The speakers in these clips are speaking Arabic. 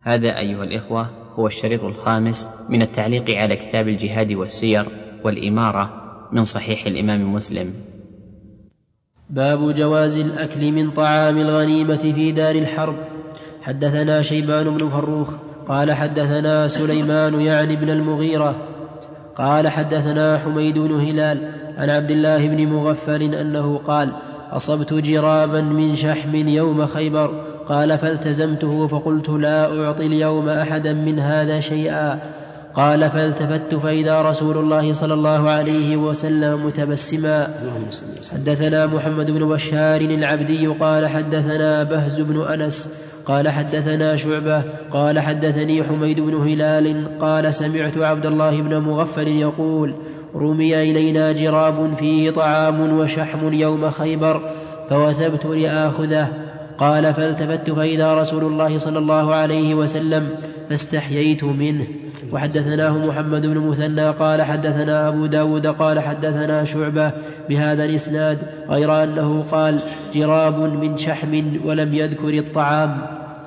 هذا أيها الإخوة هو الشريط الخامس من التعليق على كتاب الجهاد والسير والإمارة من صحيح الإمام مسلم. باب جواز الأكل من طعام الغنيمة في دار الحرب. حدثنا شيبان بن فروخ قال حدثنا سليمان يعني بن المغيرة قال حدثنا حميد بن هلال عن عبد الله بن مغفل أنه قال: أصبت جرابا من شحم يوم خيبر، قال فالتزمته فقلت لا أعطي اليوم أحدا من هذا شيئا. قال فالتفت فإذا رسول الله صلى الله عليه وسلم متبسما. حدثنا محمد بن بشار العبدي قال حدثنا بهز بن أنس قال حدثنا شعبة قال حدثني حميد بن هلال قال سمعت عبد الله بن مغفل يقول: رمي إلينا جراب فيه طعام وشحم يوم خيبر فوثبت لآخذه. قال فالتفت فإذا رسول الله صلى الله عليه وسلم فاستحييت منه. وحدثناه محمد بن مثنى قال حدثنا أبو داود قال حدثنا شعبة بهذا الإسناد غير أنه قال جراب من شحم ولم يذكر الطعام.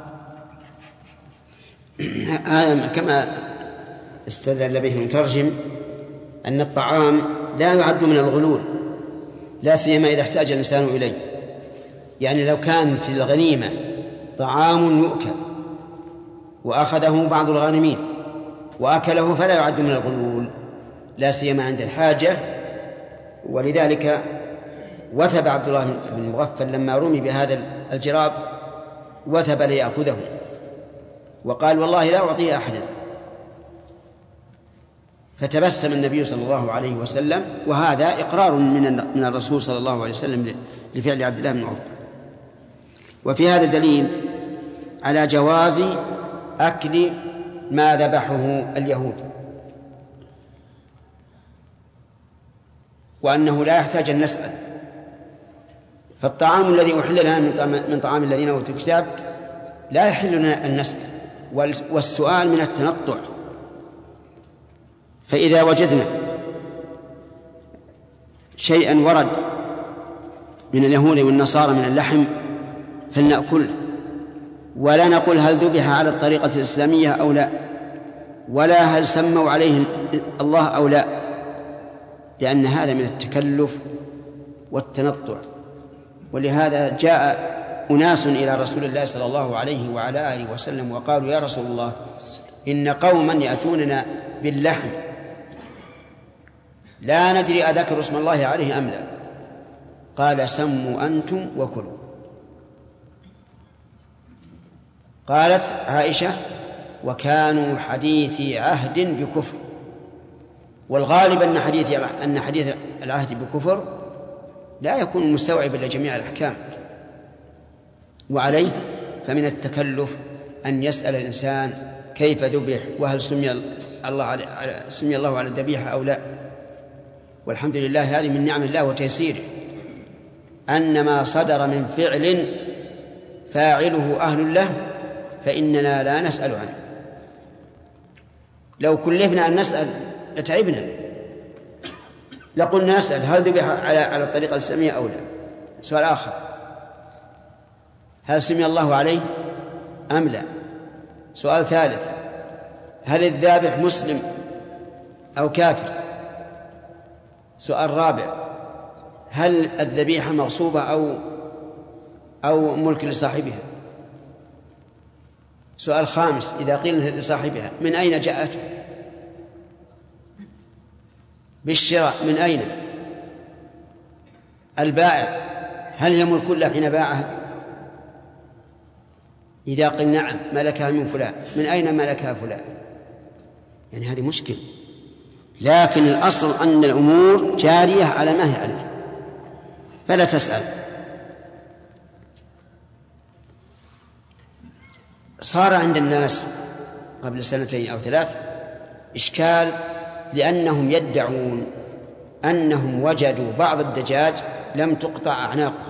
هذا كما استدل به المترجم أن الطعام لا يعد من الغلول، لا سيما إذا احتاج الإنسان إليه. يعني لو كان في الغنيمة طعام يؤكل وأخذه بعض الغانمين وأكله فلا يعد من الغلول، لا سيما عند الحاجة. ولذلك وثب عبد الله بن مغفل لما رمي بهذا الجراب وثب ليأخذه وقال: والله لا أعطيه أحدا. فتبسم النبي صلى الله عليه وسلم، وهذا إقرار من الرسول صلى الله عليه وسلم لفعل عبد الله بن مغفل. وفي هذا دليل على جواز أكل ما ذبحه اليهود، وأنه لا يحتاج أن نسأل. فالطعام الذي أحل لنا من طعام الذين أوتوا الكتاب لا يحل لنا أن نسأل، والسؤال من التنطع. فإذا وجدنا شيئا ورد من اليهود والنصارى من اللحم فلنأكله، ولا نقول هل ذبح على الطريقة الإسلامية أو لا، ولا هل سموا عليه الله أو لا، لأن هذا من التكلف والتنطع. ولهذا جاء أناس إلى رسول الله صلى الله عليه وعلى آله وسلم وقالوا: يا رسول الله، إن قوما يأتوننا باللحم لا ندري أذكر اسم الله عليه أم لا. قال: سموا أنتم وكلوا. قالت عائشة: وكانوا حديثي عهد بكفر. والغالب أن حديث العهد بكفر لا يكون مستوعبا لجميع الأحكام. وعليه فمن التكلف أن يسأل الإنسان كيف ذبح، وهل سمي الله على الذبيحة أو لا. والحمد لله، هذه من نعم الله وتيسيره، أن ما صدر من فعل فاعله أهل له فإننا لا نسأل عنه. لو كلفنا أن نسأل لتعبنا، لقلنا نسأل هل ذبح على الطريقة الإسلامية أو لا. سؤال آخر: هل سمي الله عليه أم لا. سؤال ثالث: هل الذابح مسلم أو كافر. سؤال رابع: هل الذبيحة مغصوبة أو ملك لصاحبها. سؤال خامس: إذا قيل لصاحبها من أين جاءت؟ بالشراء من أين؟ البائع هل هي ملك له حين باعها؟ إذا قيل نعم ملكها من فلان، من أين ملكها فلان؟ يعني هذه مشكلة. لكن الأصل أن الأمور جارية على ما هي عليه، فلا تسأل. صار عند الناس قبل 2 أو 3 إشكال، لأنهم يدعون أنهم وجدوا بعض الدجاج لم تقطع أعناقه،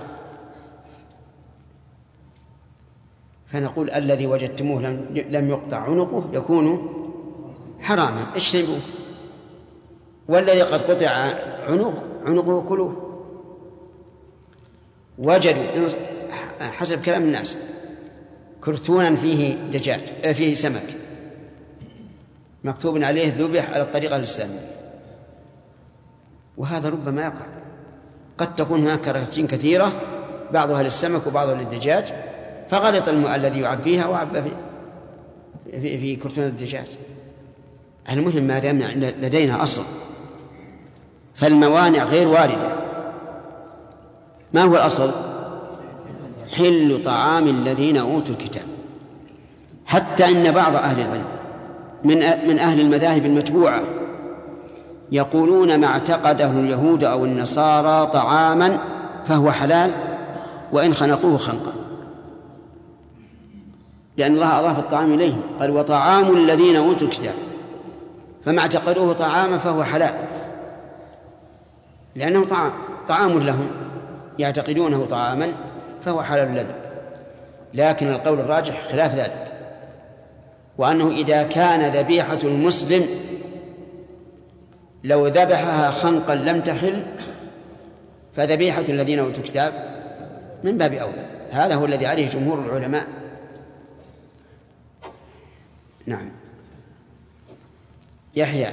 فنقول: الذي وجدتموه لم يقطع عنقه يكون حراما، اجتنبوه، والذي قد قطع عنقه كلوه. وجدوا حسب كلام الناس كرتونا فيه دجاج فيه سمك مكتوب عليه ذبح على الطريقة الإسلامية، وهذا ربما يقع. قد تكون هناك كراتين كثيرة بعضها للسمك وبعضها للدجاج، فغلط الذي يعبيها وعبى في كرتون الدجاج. المهم ما دام لدينا أصل فالموانع غير واردة. ما هو الأصل؟ حل طعام الذين أوتوا الكتاب. حتى إن بعض أهل العلم من أهل المذاهب المتبوعة يقولون ما اعتقده اليهود أو النصارى طعاما فهو حلال وإن خنقوه خنقا، لأن الله أضاف الطعام إليه، قال وطعام الذين أوتوا الكتاب، فما اعتقدوه طعاما فهو حلال لأنه طعام لهم، يعتقدونه طعاما فهو حلال لنا. لكن القول الراجح خلاف ذلك، وأنه إذا كان ذبيحة المسلم لو ذبحها خنقا لم تحل، فذبيحة الذين أوتوا الكتاب من باب أولى. هذا هو الذي عليه جمهور العلماء. نعم. يحيى،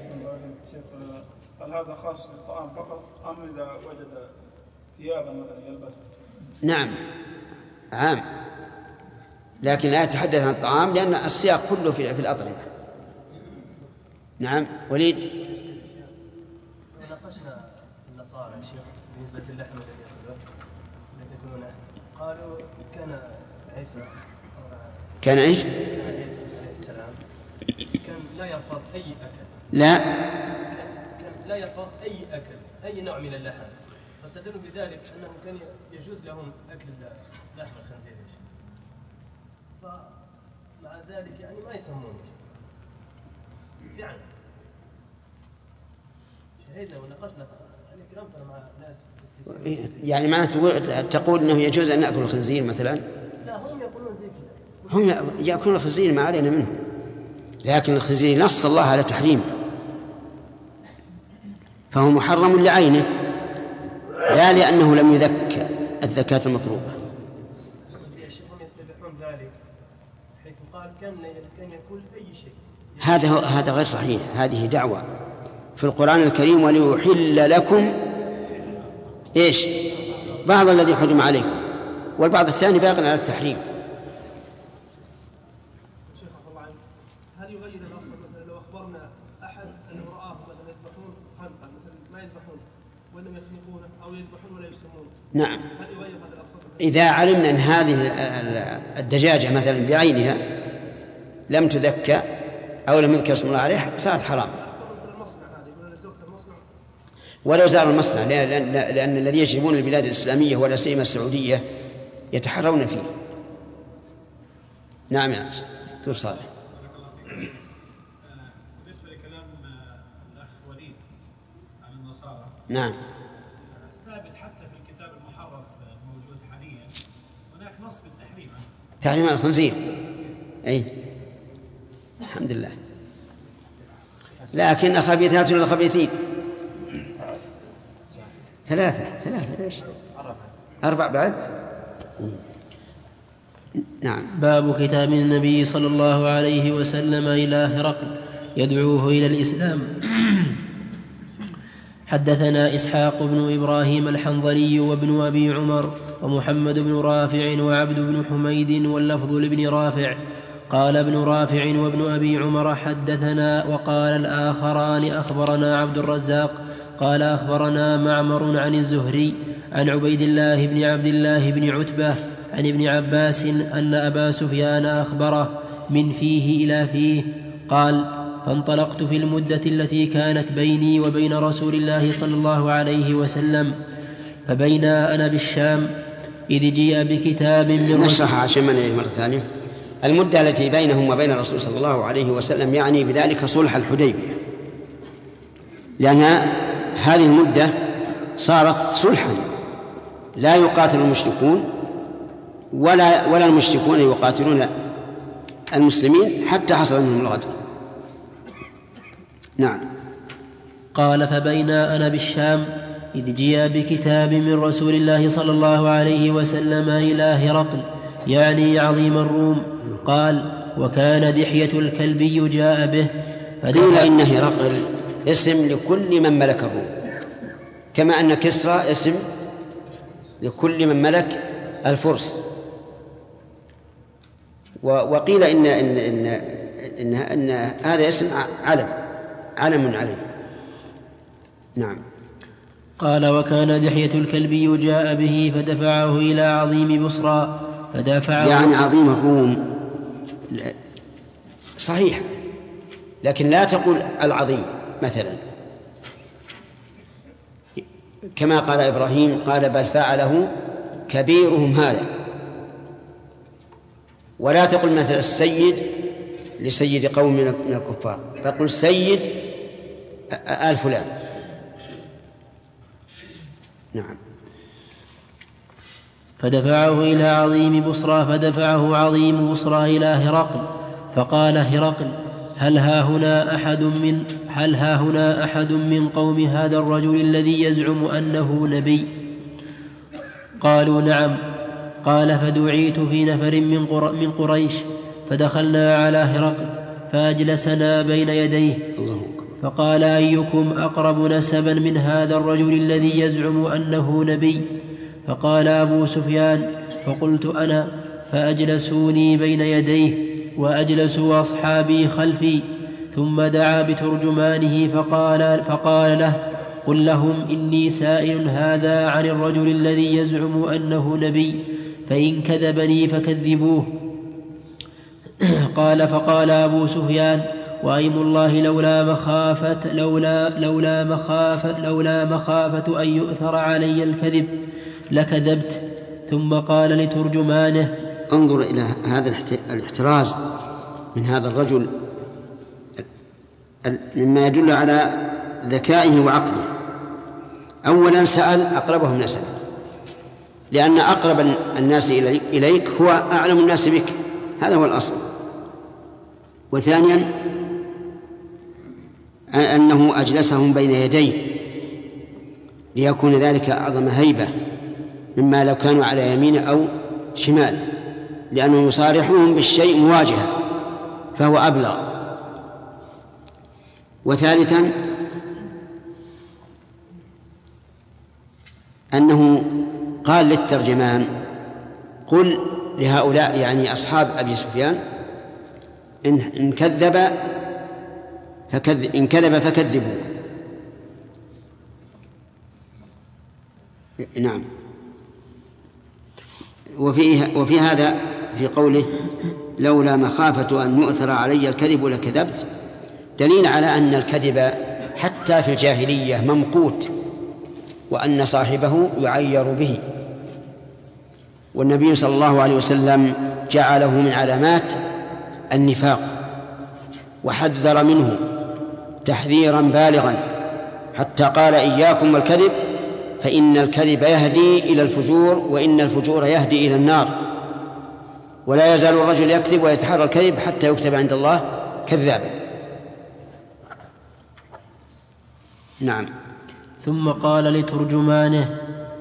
هل هذا خاص بالطعام فقط أم إذا وجد ثيابا مثلا يلبسها؟ نعم عام، لكن لا يتحدث عن الطعام لأن السياق كله في الأطعمة. نعم. وليد، ناقشنا النصارى يا شيخ بالنسبة للحم الذي يأكلونه، قالوا كان إيش؟ عيسى عليه السلام كان لا يرفض أي أكل، كان لا يرفض أي أكل، أي نوع من اللحم، فاستدلوا بذلك أنه كان يجوز لهم أكل لحم الخنزير، فمع ذلك يعني ما يسمونه شهدنا وناقشنا يعني كلامنا مع ناس يعني معناته تقول أنه يجوز أن نأكل الخنزير مثلا؟ لا، هم يقولون زي كذا، هم يأكلون الخنزير ما علينا منه، لكن الخنزير نص الله على تحريمه فهو محرم لعينه لا لأنه لم يذك الزكاة المطلوبة. هم يستبيحون ذلك حيث قال كان يأكل أي شيء. هذا غير صحيح، هذه دعوة في القرآن الكريم وليحل لكم إيش؟ بعض الذي حرم عليكم، والبعض الثاني باق على التحريم. هل يغير الأصل مثلا لو أخبرنا أحد أنه رآه مثلا يذبحون خنقا مثلا ما يذبحون وإنما يخنقونه أو يذبحون ولا يسمونه؟ نعم. هل يغير هذا الأصل؟ إذا علمنا أن هذه الدجاجة مثلا بعينها لم تذكى أو لم يذكر اسم الله عليها صارت حرام. ولو زار المصنع، لأن الذي يجربون البلاد الإسلامية ولا سيما السعودية يتحرون فيه. نعم يا دكتور صالح. بالنسبة لكلام الأخ وليد عن النصارى، نعم، ثابت حتى في الكتاب المحرر موجود حاليا هناك نص بالتحريم، تحريم الخنزير، أي الحمد لله. لكن الخبيثات للخبيثين ثلاثة ليش؟ 4 بعد. نعم. باب كتاب النبي صلى الله عليه وسلم إلى هرقل يدعوه إلى الإسلام. حدثنا إسحاق بن إبراهيم الحنظلي وابن أبي عمر ومحمد بن رافع وعبد بن حميد واللفظ لابن رافع. قال ابن رافع وابن أبي عمر حدثنا، وقال الآخران أخبرنا عبد الرزاق قال أخبرنا معمر عن الزهري عن عبيد الله بن عبد الله بن عتبة عن ابن عباس أن أبا سفيان أخبره من فيه إلى فيه قال: فانطلقت في المدة التي كانت بيني وبين رسول الله صلى الله عليه وسلم، فبينا أنا بالشام إذ جيء بكتاب من نشرح عشان ما نعيد مرة ثانية. المدة التي بينهم وبين الرسول صلى الله عليه وسلم يعني بذلك صلح الحديبية، لأن هذه المدة صارت صلحا، لا يقاتل المشركون ولا المشركون يقاتلون المسلمين حتى حصل منهم الغدر. نعم. قال: فبينا أنا بالشام إذ جيء بكتاب من رسول الله صلى الله عليه وسلم إلى هرقل يعني عظيم الروم. قال: وكان دحية الكلبي جاء به قيل إن هرقل اسم لكل من ملك الروم، كما أن كسرى اسم لكل من ملك الفرس. وقيل إن هذا اسم علم عليه. نعم. قال: وكان دحية الكلبي جاء به فدفعه إلى عظيم بصرى فدافعه، يعني عظيم الروم صحيح، لكن لا تقول العظيم مثلا، كما قال إبراهيم قال: بل فعله كبيرهم هذا. ولا تقل مثل السيد لسيد قوم من الكفار، فقل سيد آل فلان. نعم. فدفعه إلى عظيم بصرى فدفعه عظيم بصرى إلى هرقل فقال هرقل: هل ها هنا أحد من قوم هذا الرجل الذي يزعم أنه نبي؟ قالوا: نعم. قال: فدعيت في نفر من قريش فدخلنا على هرقل فأجلسنا بين يديه فقال: أيكم أقرب نسبا من هذا الرجل الذي يزعم أنه نبي؟ فقال أبو سفيان، فقلت أنا، فأجلسوني بين يديه وأجلسوا أصحابي خلفي، ثم دعا بترجمانه فقال له: قل لهم إني سائل هذا عن الرجل الذي يزعم أنه نبي، فإن كذبني فكذبوه. قال: فقال أبو سفيان: وأيم الله لولا مخافة أن يؤثر علي الكذب لكذبت. ثم قال لترجمانه: انظر إلى هذا الاحتراز من هذا الرجل مما يدل على ذكائه وعقله. أولا سأل أقربهم نسبا، لأن أقرب الناس إليك هو أعلم الناس بك، هذا هو الأصل. وثانيا أنه أجلسهم بين يديه ليكون ذلك أعظم هيبة مما لو كانوا على يمينه أو شماله، لأنه يصارحهم بالشيء مواجهة فهو أبلغ. وثالثا أنه قال للترجمان: قل لهؤلاء يعني أصحاب أبي سفيان إن كذب فكذبوه. نعم. وفي هذا في قوله: لولا مخافة أن يؤثر علي الكذب لكذبت، دليل على أن الكذب حتى في الجاهلية ممقوت، وأن صاحبه يعير به. والنبي صلى الله عليه وسلم جعله من علامات النفاق وحذر منه تحذيرا بالغا، حتى قال: إياكم والكذب فإن الكذب يهدي إلى الفجور، وإن الفجور يهدي إلى النار، ولا يزال الرجل يكذب ويتحرى الكذب حتى يكتب عند الله كذابا. نعم. ثم قال لترجمانه: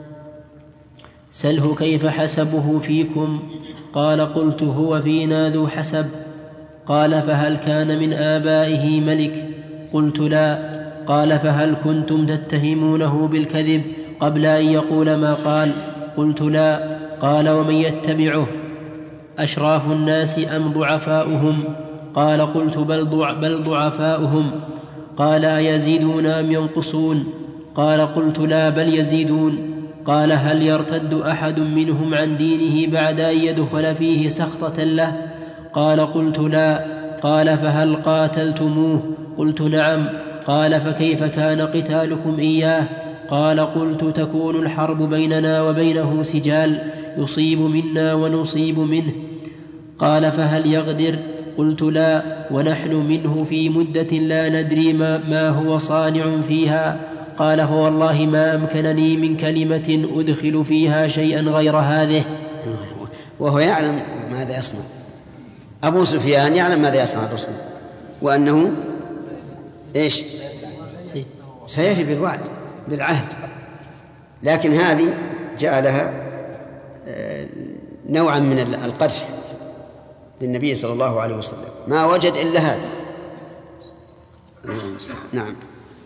سله كيف حسبه فيكم؟ قال: قلت: هو فينا ذو حسب. قال: فهل كان من آبائه ملك؟ قلت: لا. قال: فهل كنتم تتهمونه بالكذب قبل أن يقول ما قال؟ قلت: لا. قال: ومن يتبعه أشراف الناس أم ضعفاؤهم؟ قال: قلت: بل ضعفاؤهم. قال: أيزيدون أم ينقصون؟ قال: قلت: لا، بل يزيدون. قال: هل يرتد أحد منهم عن دينه بعد أن يدخل فيه سخطة له؟ قال: قلت: لا. قال: فهل قاتلتموه؟ قلت: نعم. قال: فكيف كان قتالكم إياه؟ قال: قلت: تكون الحرب بيننا وبينه سجال، يصيب منا ونصيب منه. قال: فهل يغدر؟ قلت: لا، ونحن منه في مدة لا ندري ما هو صانع فيها. قال: فوالله ما أمكنني من كلمة أدخل فيها شيئا غير هذه. وهو يعلم ماذا يصنع، أبو سفيان يعلم ماذا يصنع الرسول، وأنه إيش؟ سيفي بالوعد بالعهد، لكن هذه جعلها نوعا من القدح للنبي صلى الله عليه وسلم، ما وجد إلا هذا. نعم.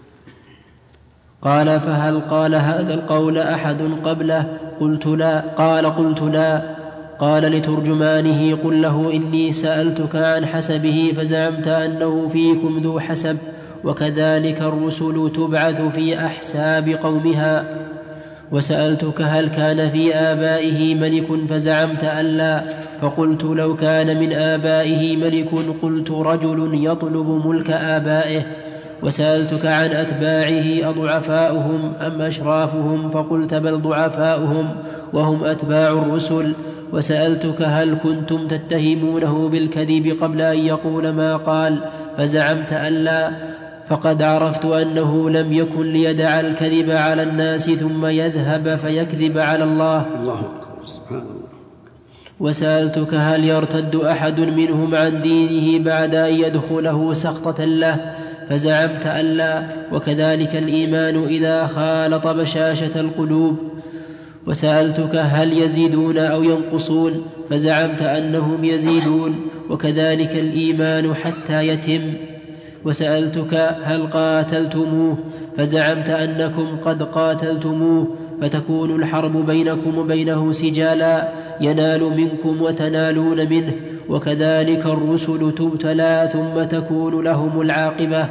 قال: فهل قال هذا القول أحد قبله؟ قلت لا. قلت لا. قال لترجمانه: قل له إني سألتك عن حسبه فزعمت أنه فيكم ذو حسب، وكذلك الرسل تبعث في أحساب قومها. وسألتك هل كان في آبائه ملك فزعمت أن لا، فقلت لو كان من آبائه ملك قلت رجل يطلب ملك آبائه. وسألتك عن أتباعه أضعفاؤهم أم أشرافهم، فقلت بل ضعفاؤهم وهم أتباع الرسل. وسألتك هل كنتم تتهمونه بالكذب قبل أن يقول ما قال، فزعمت أن لا، فقد عرفت أنه لم يكن ليدع الكذب على الناس ثم يذهب فيكذب على الله. الله أكبر، سبحان الله. وسألتك هل يرتد أحد منهم عن دينه بعد أن يدخله سخطة له، فزعمت أن لا، وكذلك الإيمان إذا خالط بشاشة القلوب. وسألتك هل يزيدون أو ينقصون، فزعمت أنهم يزيدون، وكذلك الإيمان حتى يتم. وسألتك هل قاتلتموه، فزعمت أنكم قد قاتلتموه، فتكون الحرب بينكم وبينه سجالا ينال منكم وتنالون منه، وكذلك الرسل تبتلى ثم تكون لهم العاقبة.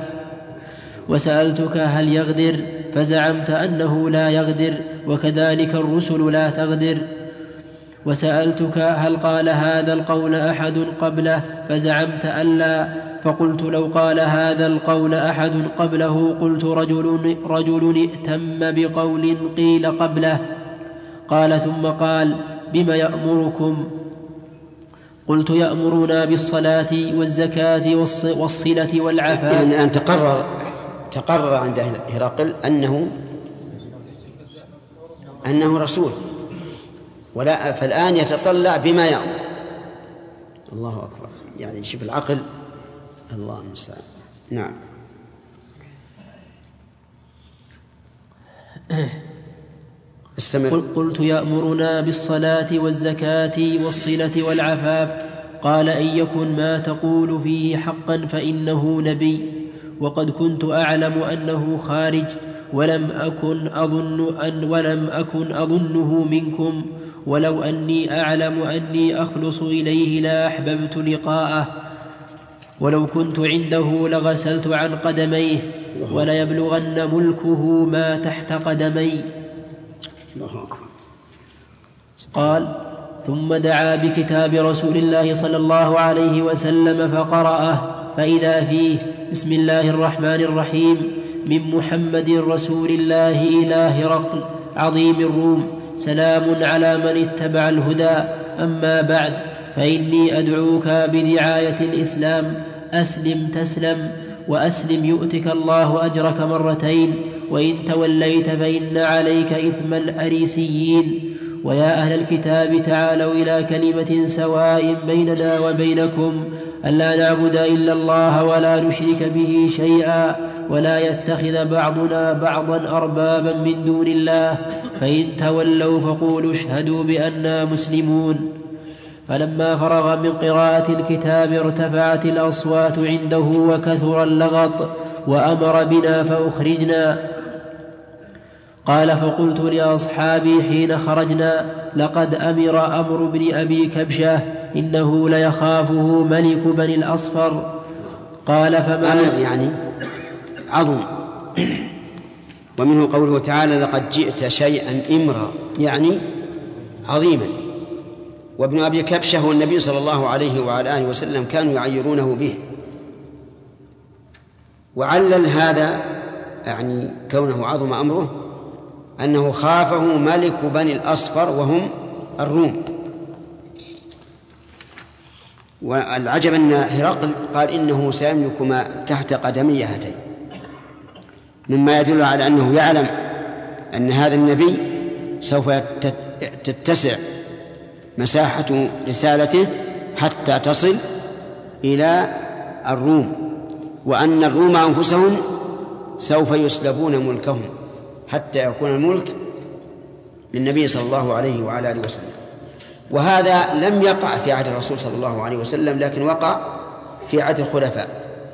وسألتك هل يغدر، فزعمت أنه لا يغدر، وكذلك الرسل لا تغدر. وسألتك هل قال هذا القول أحد قبله، فزعمت أن لا، فقلت لو قال هذا القول أحد قبله قلت رجل ائتم بقول قيل قبله. قال ثم قال: بما يأمركم؟ قلت: يأمرنا بالصلاة والزكاة والصلة والعفاف. يعني أن تقرر عند هرقل أنه رسول، ولا فالآن يتطلع بما يأمر. الله أكبر، يعني شوف العقل، الله المستعان. نعم. استمر. قلت: يأمرنا بالصلاة والزكاة والصلة والعفاف. قال: إن يكن ما تقول فيه حقا فإنه نبي، وقد كنت أعلم أنه خارج، ولم أكن أظنه منكم، ولو أني أعلم أني أخلص إليه لا أحببت لقاءه، ولو كنت عنده لغسلت عن قدميه، وليبلغن ملكه ما تحت قدمي. قال: ثم دعا بكتاب رسول الله صلى الله عليه وسلم فقرأه، فإذا فيه: بسم الله الرحمن الرحيم، من محمد رسول الله إلى هرقل عظيم الروم، سلام على من اتبع الهدى، أما بعد، فإني أدعوك بدعاية الإسلام، أسلم تسلم، وأسلم يؤتك الله أجرك مرتين، وإن توليت فإن عليك إثم الأريسيين. ويا أهل الكتاب تعالوا إلى كلمة سواء بيننا وبينكم ألا نعبد إلا الله ولا نشرك به شيئا، ولا يتخذ بعضنا بعضا أربابا من دون الله، فإن تولوا فقولوا اشهدوا بأننا مسلمون. فلما فرغ من قراءة الكتاب ارتفعت الأصوات عنده وكثر اللغط، وأمر بنا فأخرجنا. قال: فقلت لأصحابي حين خرجنا: لقد أمر بن أبي كبشة، إنه ليخافه ملك بني الأصفر. قال: فما أمر يعني عظم، ومنه قوله تعالى: لقد جئت شيئا إمرا، يعني عظيما. وابن أبي كبشة هو النبي صلى الله عليه وعلى آله وسلم كانوا يعيرونه به. وعلل هذا يعني كونه عظم أمره أنه خافه ملك بني الأصفر وهم الروم. والعجب أن هرقل قال إنه سيملك ما تحت قدمي هاتين، مما يدل على أنه يعلم أن هذا النبي سوف تتسع مساحة رسالته حتى تصل إلى الروم، وأن الروم أنفسهم سوف يسلبون ملكهم حتى يكون الملك للنبي صلى الله عليه وعلى آله وسلم. وهذا لم يقع في عهد الرسول صلى الله عليه وسلم، لكن وقع في عهد الخلفاء،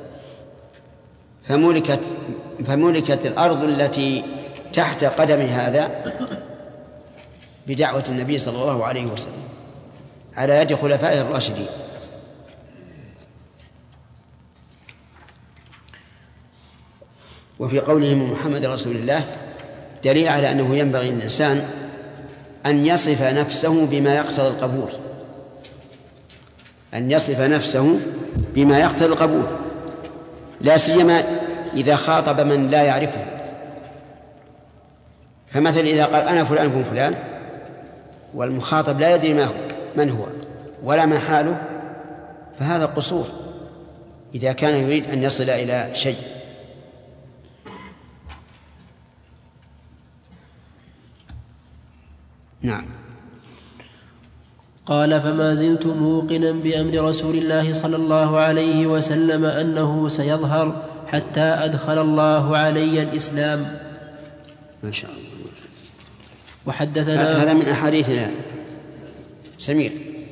فملكت الأرض التي تحت قدم هذا بدعوة النبي صلى الله عليه وسلم على يد خلفائه الراشدين. وفي قولهم محمد رسول الله دليل على أنه ينبغي للإنسان أن يصف نفسه بما يقتضي القبول، أن يصف نفسه بما يقتضي القبول، لا سيما إذا خاطب من لا يعرفه. فمثلا إذا قال أنا فلان بن فلان والمخاطب لا يدري من هو ولا ما حاله، فهذا قصور إذا كان يريد أن يصل إلى شيء. نعم. قال: فما زلت موقنا بأمر رسول الله صلى الله عليه وسلم أنه سيظهر حتى أدخل الله علي الإسلام. ما شاء الله. وحدثنا هذا من أحاديثنا سمير.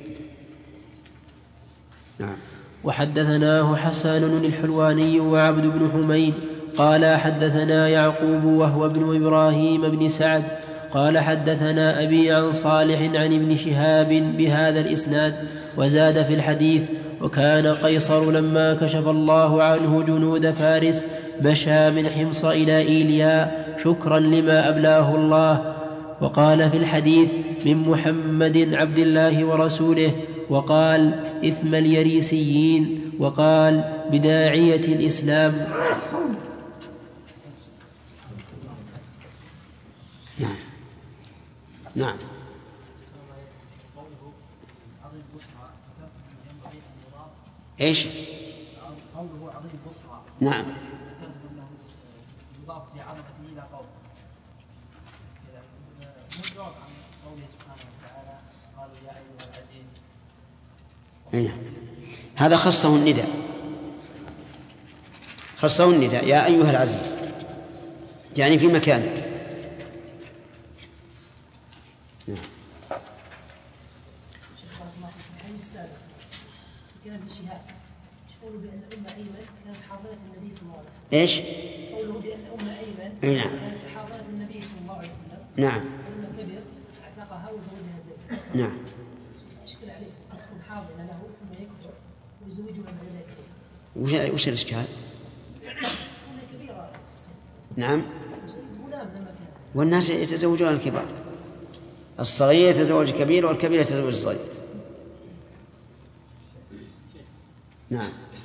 نعم. وحدثناه حسان الحلواني وعبد بن حميد قال حدثنا يعقوب وهو ابن إبراهيم بن سعد قال حدثنا أبي عن صالح عن ابن شهاب بهذا الإسناد، وزاد في الحديث: وكان قيصر لما كشف الله عنه جنود فارس مشى من حمص إلى إيليا شكرا لما أبلاه الله. وقال في الحديث: من محمد عبد الله ورسوله، وقال: إثم اليريسيين، وقال: بداعية الإسلام. نعم. ايش؟ قوله عظيم بصرى. نعم. يضاف لعظمته الى قوله. مجرد عن قوله سبحانه وتعالى: قالوا يا ايها العزيز. هذا خصه النداء، خصه النداء يا ايها العزيز، يعني في مكانك. ايش؟ قوله بأن أم أيمن نعم. كانت حاضرة النبي صلى الله عليه وسلم. نعم. ولما كبر اعتقها وزوجها زيد. نعم. اشكل عليه تكون حاضنة له ثم يكبر ويزوجها بعد ذلك زيد. وش الإشكال؟ كبيرة في السن. نعم. غلام لما كان. والناس يتزوجون الكبار، الصغير يتزوج الكبير والكبير يتزوج الصغير. نعم.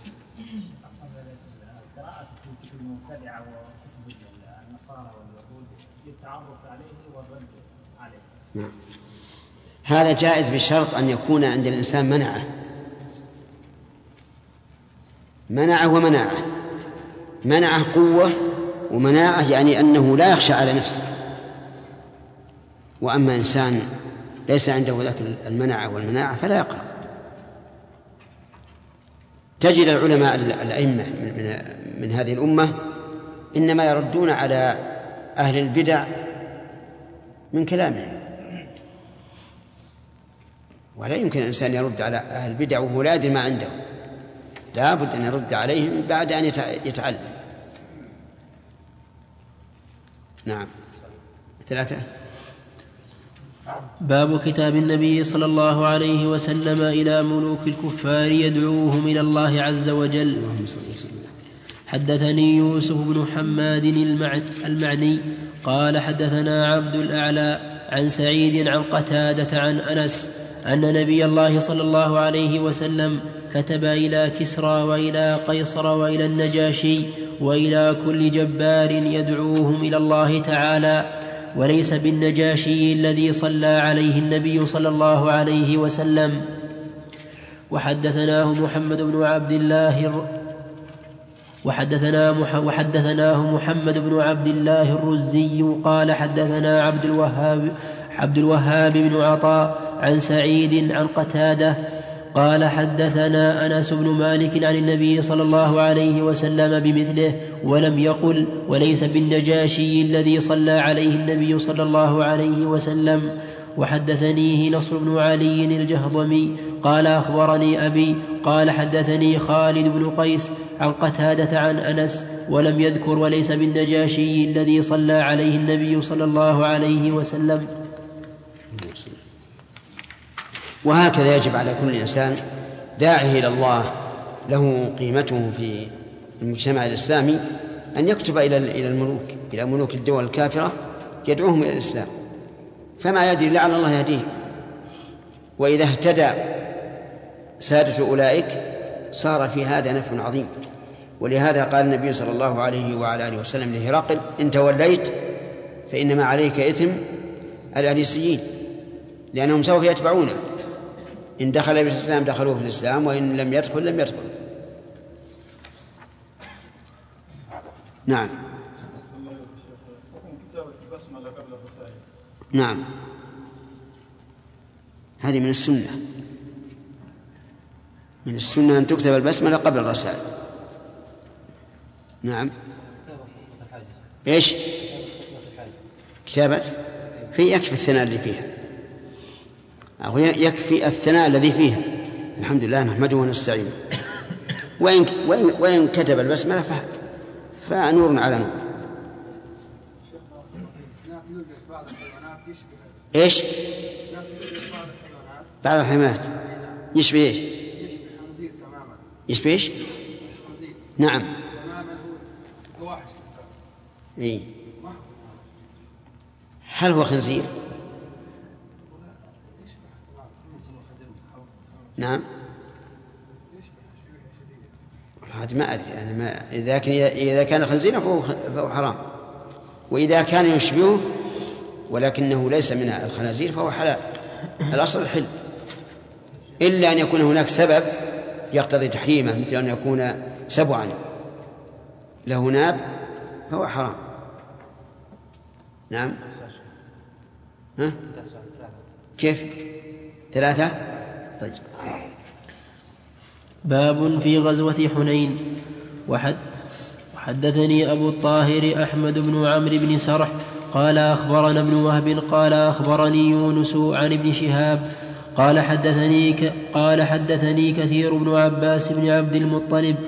قراءة كتب المبتدعة وكتب النصارى واليهود للتعرف عليه والرد عليه. نعم. هذا جائز بشرط أن يكون عند الإنسان منعه قوة ومناعة، يعني أنه لا يخشى على نفسه. وأما إنسان ليس عنده ذاك المنعة والمناعة فلا يقرأ. تجد العلماء الأئمة من هذه الأمة إنما يردون على أهل البدع من كلامهم، ولا يمكن الإنسان يرد على أهل البدع وهو لا يدري ما عنده، لا بد أن يرد عليهم بعد أن يتعلم. نعم. 3. باب كتاب النبي صلى الله عليه وسلم إلى ملوك الكفار يدعوهم إلى الله عز وجل. حدثني يوسف بن حماد المعني قال حدثنا عبد الأعلى عن سعيد عن قتادة عن أنس أن نبي الله صلى الله عليه وسلم كتب إلى كسرى وإلى قيصر وإلى النجاشي وإلى كل جبار يدعوهم إلى الله تعالى، وليس بالنجاشي الذي صلى عليه النبي صلى الله عليه وسلم. وحدثناه محمد بن عبد الله الرزي قال حدثنا عبد الوهاب بن عطاء عن سعيد عن قتادة قال حدثنا أنس بن مالك عن النبي صلى الله عليه وسلم بمثله، ولم يقل وليس بالنجاشي الذي صلى عليه النبي صلى الله عليه وسلم. وحدثنيه نصر بن علي الجهضمي قال أخبرني أبي قال حدثني خالد بن قيس عن قتادة عن أنس ولم يذكر وليس بالنجاشي الذي صلى عليه النبي صلى الله عليه وسلم. وهكذا يجب على كل إنسان داعي إلى الله له قيمته في المجتمع الإسلامي أن يكتب إلى ملوك الدول الكافرة يدعوهم إلى الإسلام، فما يدري لعل الله يهديه. وإذا اهتدى سادة أولئك صار في هذا نفع عظيم. ولهذا قال النبي صلى الله عليه وعلى آله وسلم لهرقل: إن توليت فإنما عليك إثم الأريسيين، لأنهم سوف يتبعونه، إن دخل في الإسلام دخلوا في الإسلام، وإن لم يدخل لم يدخل. نعم. نعم، هذه من السنة، من السنة أن تكتب البسملة قبل الرسائل. نعم. إيش؟ كتابة في يكفي الثناء اللي فيها، أو يكفي الثناء الذي فيها. الحمد لله نحمده ونستعينه. وإن كتب البسملة فنور على نور. إيش؟ بعض الحيوانات يشبه إيش؟ يشبه خنزير تماما. يشبه إيش؟ نعم. إيه؟ هل هو خنزير؟ نعم. هذا ما أدري يعني إذا كان خنزيرا فهو حرام، وإذا كان يشبهه ولكنه ليس من الخنازير فهو حلال. الأصل الحل، إلا أن يكون هناك سبب يقتضي تحريمه، مثل أن يكون سبعا له ناب فهو حرام. نعم. ها؟ كيف 3؟ طيب. باب في غزوة حنين. وحدثني أبو الطاهر أحمد بن عمرو بن سرح قال أخبرنا ابن وهب قال أخبرني يونس عن ابن شهاب قال حدثني كثير بن عباس بن عبد المطلب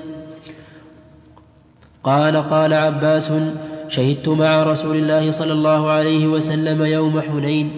قال عباس: شهدت مع رسول الله صلى الله عليه وسلم يوم حنين،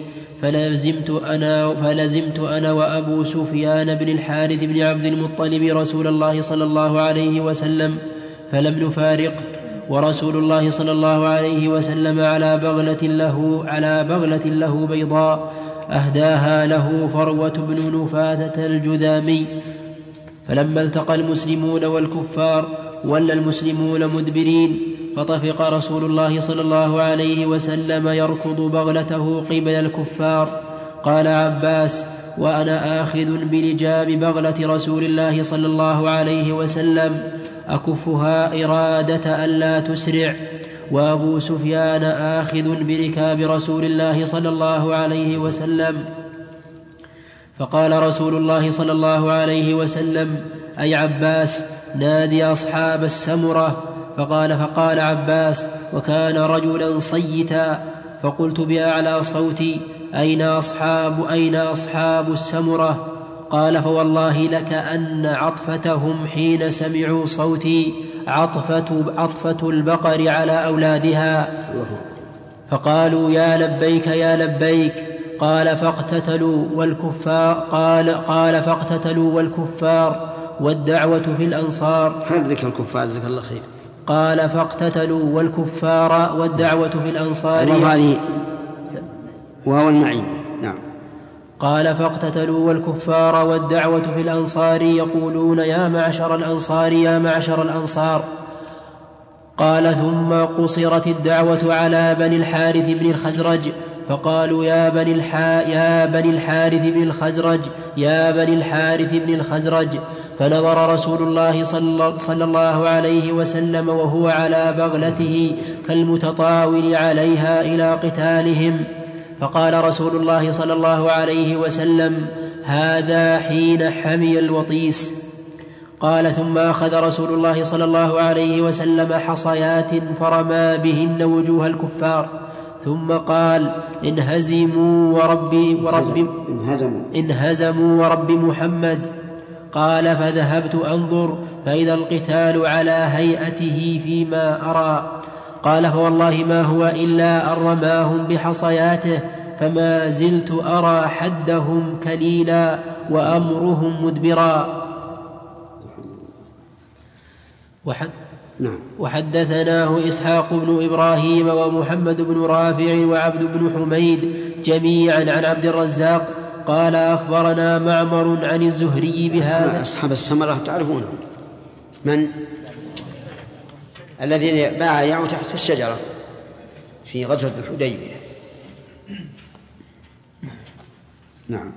فلزمت أنا وأبو سفيان بن الحارث بن عبد المطلب رسول الله صلى الله عليه وسلم فلم نفارق، ورسول الله صلى الله عليه وسلم على بغلة له بيضاء أهداها له فروة بن نفاذة الجذامي. فلما التقى المسلمون والكفار ولى المسلمون مدبرين، فطفق رسول الله صلى الله عليه وسلم يركض بغلته قبل الكفار. قال عباس: وأنا آخذ بلجام بغلة رسول الله صلى الله عليه وسلم أكفها إرادة ألا تسرع، وأبو سفيان آخذ بركاب رسول الله صلى الله عليه وسلم. فقال رسول الله صلى الله عليه وسلم: أي عباس، نادي أصحاب السمرة. فقال عباس: وكان رجلا صيتا. فقلت بأعلى صوتي: أين أصحاب السمرة؟ قال: فوالله لكأن عطفتهم حين سمعوا صوتي عطفة البقر على أولادها. فقالوا: يا لبيك يا لبيك. قال: فاقتتلوا والكفار والدعوة في الأنصار. حرك الكفار جزاك الله خير. قال: فاقتتلوا والكفار والدعوة في الأنصار. وهو المعين. نعم. قال: فاقتتلوا والكفار والدعوة في الأنصار يقولون: يا معشر الأنصار يا معشر الأنصار. قال: ثم قصرت الدعوة على بني الحارث بن الخزرج، فقالوا: يا بني الحارث بن الخزرج يا بني الحارث بن الخزرج. فنظر رسول الله صلى الله عليه وسلم وهو على بغلته كالمتطاول عليها إلى قتالهم. فقال رسول الله صلى الله عليه وسلم: هذا حين حمي الوطيس. قال: ثم أخذ رسول الله صلى الله عليه وسلم حصيات فرمى بهن وجوه الكفار، ثم قال انهزموا ورب محمد. قال فذهبت أنظر فإذا القتال على هيئته فيما أرى. قال فوالله ما هو إلا أن رماهم بحصياته فما زلت أرى حدهم كليلا وأمرهم مدبرا. وحدثناه إسحاق بن إبراهيم ومحمد بن رافع وعبد بن حميد جميعا عن عبد الرزاق قال أخبرنا معمر عن الزهري بهذا. أصحاب السمرة تعرفونهم، من الذين بايعوا تحت الشجرة في غزوة الحديبية. نعم.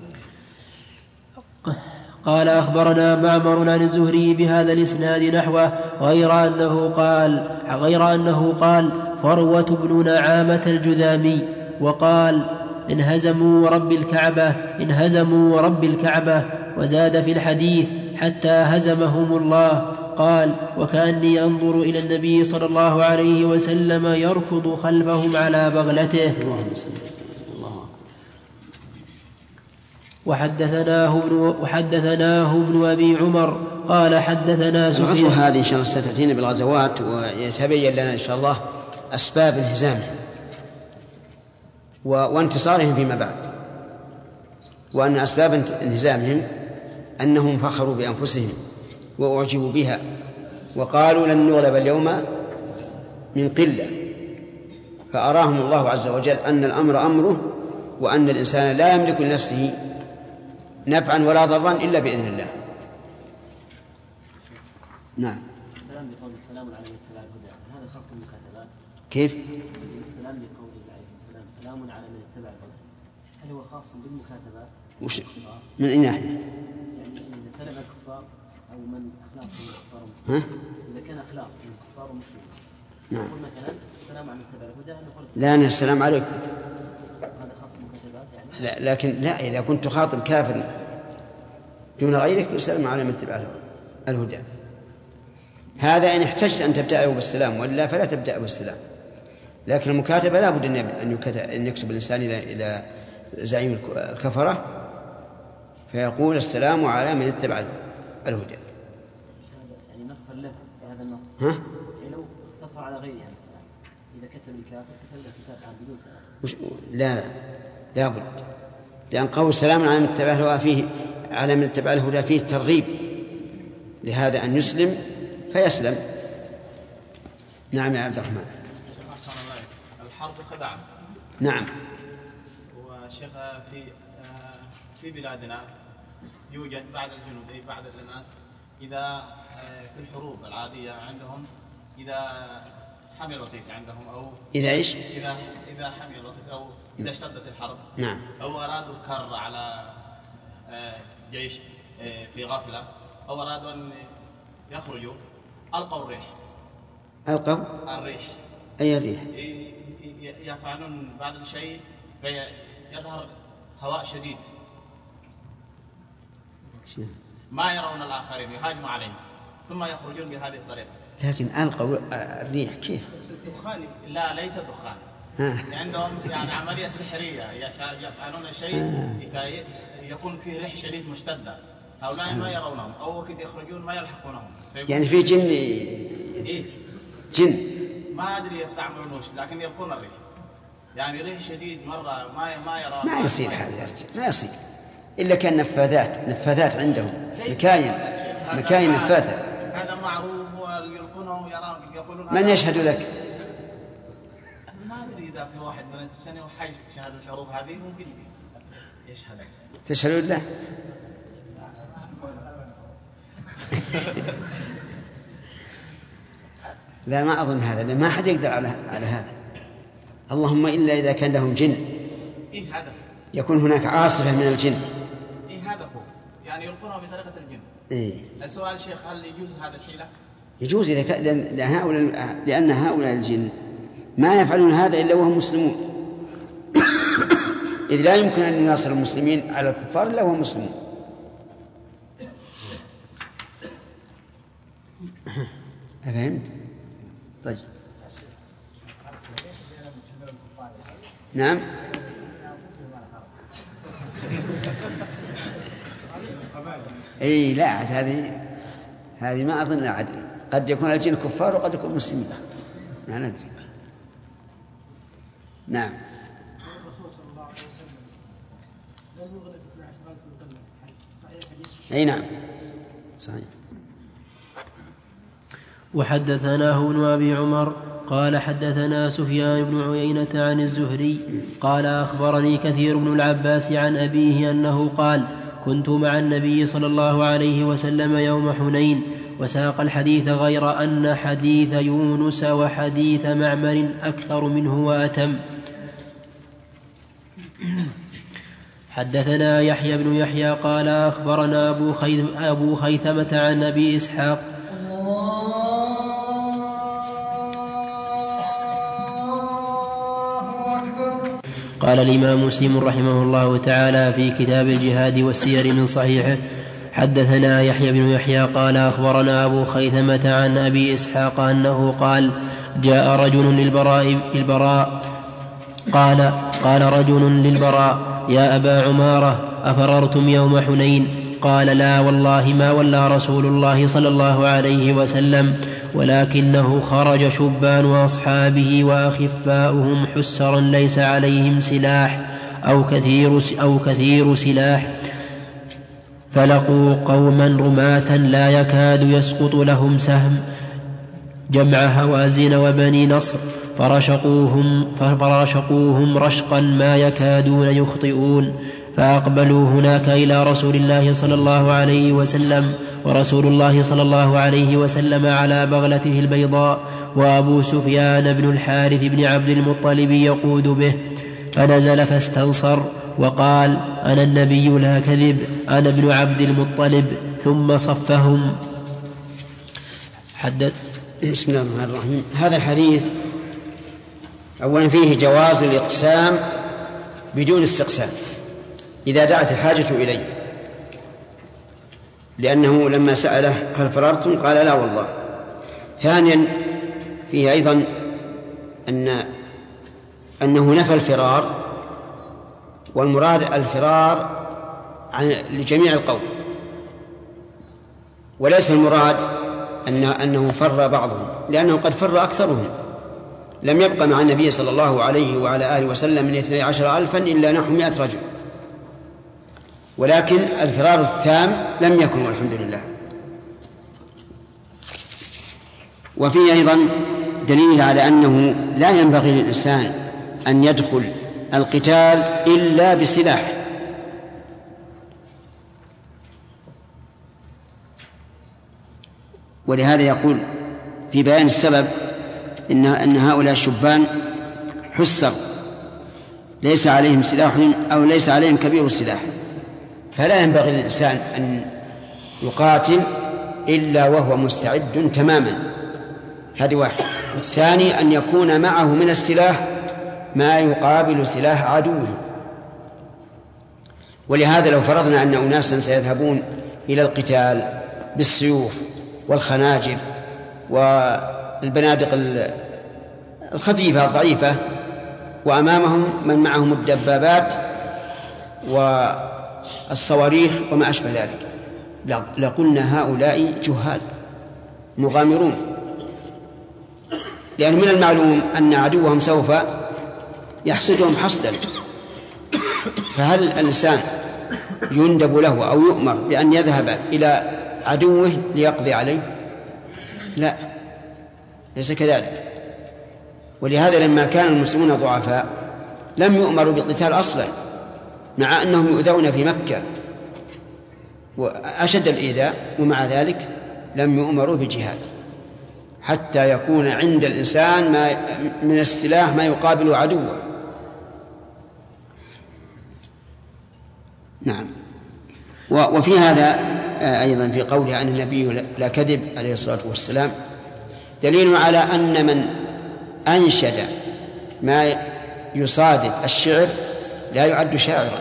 قال أخبرنا معمر عن الزهري بهذا الإسناد نحوه غير أنه قال فروة بن نعامة الجذامي وقال انهزموا ورب الكعبة وزاد في الحديث حتى هزمهم الله. قال وكأني أنظر إلى النبي صلى الله عليه وسلم يركض خلفهم على بغلته. وحدثناه ابن أبي عمر قال حدثنا سفيان. الغزوة هذه إن شاء الله ستأتينا بالغزوات ويتبين لنا إن شاء الله أسباب انهزامهم وانتصارهم فيما بعد، وأن أسباب انهزامهم أنهم فخروا بأنفسهم وأعجبوا بها وقالوا لن نغلب اليوم من قلة، فأراهم الله عز وجل أن الأمر أمره وأن الإنسان لا يملك لنفسه نفعا ولا ضرا إلا بإذن الله. نعم. السلام بقول السلام على من اتبع الهدى هذا خاص بالمكاتبات. كيف؟ السلام بقول الله عليه السلام سلام على من اتبع الهدى هل هو خاص بالمكاتبات؟ من أي ناحية؟ يعني إذا سلم الكفار أو من أخلاق من الكفار ومسلمين إذا كان أخلاق من الكفار ومسلمين نعم. نقول مثلا السلام على من اتبع الهدى نقول لا أنا السلام عليكم هذا خاص بالمكاتبات يعني. لا لكن لا، إذا كنت خاطب كافر دون غيرك السلام على من اتبع الهدى. هذا إن احتجت أن تبدأه بالسلام وإلا فلا تبدأه بالسلام. لكن المكاتبة لا بد أن يكتب الإنسان إلى زعيم الكفرة فيقول السلام على من اتبع الهدى. يعني نص له في هذا النص يعني لو اختصر على غيره يعني إذا كتب الكافر كتب الكتاب عن بدون سلام. لا بد، لأن قول السلام على من اتبع الهدى فيه على من اتبع الهدى فيه ترغيب لهذا أن يسلم فيسلم. نعم يا عبد الرحمن. الحرب خدعة. نعم. وشيخ في بلادنا يوجد بعض الجنود أي بعض الناس إذا في الحروب العادية عندهم إذا حمل الوطيس عندهم أو إذا إيش؟ إذا حمل الوطيس أو إذا اشتدت الحرب. نعم. أو أرادوا الكر على جيش في غفلة أو أرادوا أن يخرجوا ألقوا الريح. ألقوا الريح. أي الريح؟ يفعلون بعض الشيء فيظهر هواء شديد ما يرون الآخرين يهاجموا عليهم ثم يخرجون بهذه الطريقة. لكن ألقوا الريح كيف؟ دخان. لا ليس دخان. عندهم يعني عملية سحرية يفعلون شيء يكون فيه ريح شديد مشتدة هؤلاء ما يرونهم أو وقت يخرجون ما يلحقونهم. يعني في جن. إيه؟ جن ما أدري يستعملون وش لكن يلقون الريح يعني ريح شديد مرة ما يرى. ما يصير هذا يا رجال، ما يصير إلا كان نفاذات عندهم مكاين نفاثة. هذا معروف ويلقونه يقولون من يشهد لك؟ ما أدري إذا في واحد من السنة وحي شهادة الحروب هذه ممكن يشهد. تشهدون له؟ لا ما أظن هذا، لأن ما حد يقدر على هذا، اللهم إلا إذا كان لهم جن. إيه هذا يكون هناك عاصفة من الجن. إيه هذا هو يعني يلقونه بطريقة الجن. إيه. السؤال شيخ هل يجوز هذا الحيلة؟ يجوز إذا كان لأن هؤلاء الجن ما يفعلون هذا إلا وهم مسلمون إذ لا يمكن أن يناصر المسلمين على الكفار إلا وهم مسلمون. أفهمت؟ طيب. نعم. اي لا، هذه ما اظن عدل، قد يكون الجن كفار وقد يكون مسلمين، ما ندري. نعم. الرسول صلى الله عليه وسلم لا يغلق في عشرات المكلف، صحيح حديث؟ اي نعم صحيح. وحدثناه ابن أبي عمر قال حدثنا سفيان بن عيينة عن الزهري قال أخبرني كثير بن العباس عن أبيه أنه قال: كنت مع النبي صلى الله عليه وسلم يوم حنين، وساق الحديث غير أن حديث يونس وحديث معمر أكثر منه وأتم. حدثنا يحيى بن يحيى قال أخبرنا أبو خيثمة عن أبي إسحاق قال الإمام مسلم رحمه الله تعالى في كتاب الجهاد والسير من صحيحه: حدثنا يحيى بن يحيى قال أخبرنا أبو خيثمة عن أبي إسحاق أنه قال: جاء رجل للبراء قال رجل للبراء: يا أبا عمارة، أفررتم يوم حنين؟ قال: لا والله ما ولى رسول الله صلى الله عليه وسلم، ولكنه خرج شبان أصحابه وأخفاؤهم حسرا ليس عليهم سلاح أو كثير سلاح، فلقوا قوما رماة لا يكاد يسقط لهم سهم، جمع هوازن وبني نصر، فرشقوهم رشقا ما يكادون يخطئون، فأقبلوا هناك إلى رسول الله صلى الله عليه وسلم، ورسول الله صلى الله عليه وسلم على بغلته البيضاء، وأبو سفيان بن الحارث بن عبد المطلب يقود به، فنزل فاستنصر وقال: أنا النبي لا كذب، أنا ابن عبد المطلب، ثم صفهم. بسم الله الرحمن الرحيم. هذا الحديث أولا فيه جواز الإقسام بدون استقسام إذا دعت الحاجة إليه، لأنه لما سأله هل فررتم قال: لا والله. ثانيا فيه أيضا أنه نفى الفرار، والمراد الفرار لجميع القوم، وليس المراد أنه فر بعضهم، لأنه قد فر أكثرهم، لم يبقى مع النبي صلى الله عليه وعلى آله وسلم من 12,000 إلا نحو 100 رجل، ولكن الفرار التام لم يكن والحمد لله. وفيه أيضا دليل على أنه لا ينبغي للإنسان أن يدخل القتال إلا بسلاح، ولهذا يقول في بيان السبب إن هؤلاء الشبان حسر ليس عليهم سلاح أو ليس عليهم كبير السلاح، فلا ينبغي للإنسان أن يقاتل إلا وهو مستعد تماما. هذه واحد. الثاني أن يكون معه من السلاح ما يقابل سلاح عدوه. ولهذا لو فرضنا أن أناسا سيذهبون إلى القتال بالسيوف والخناجر والبنادق الخفيفة الضعيفة، وأمامهم من معهم الدبابات والصواريخ وما أشبه ذلك، لقلنا هؤلاء جهال مغامرون، لأن من المعلوم أن عدوهم سوف يحصدهم حصدا. فهل الإنسان يندب له أو يؤمر بأن يذهب إلى عدوه ليقضي عليه؟ لا، ليس كذلك. ولهذا لما كان المسلمون ضعفاء لم يؤمروا بالقتال أصلا، مع أنهم يؤذون في مكة وأشد الإيذاء، ومع ذلك لم يؤمروا بالجهاد حتى يكون عند الإنسان من السلاح ما يقابل عدوه. نعم. وفي هذا أيضا في قوله عن النبي لا كذب عليه الصلاة والسلام دليل على أن من أنشد ما يصادف الشعر لا يعد شاعرا.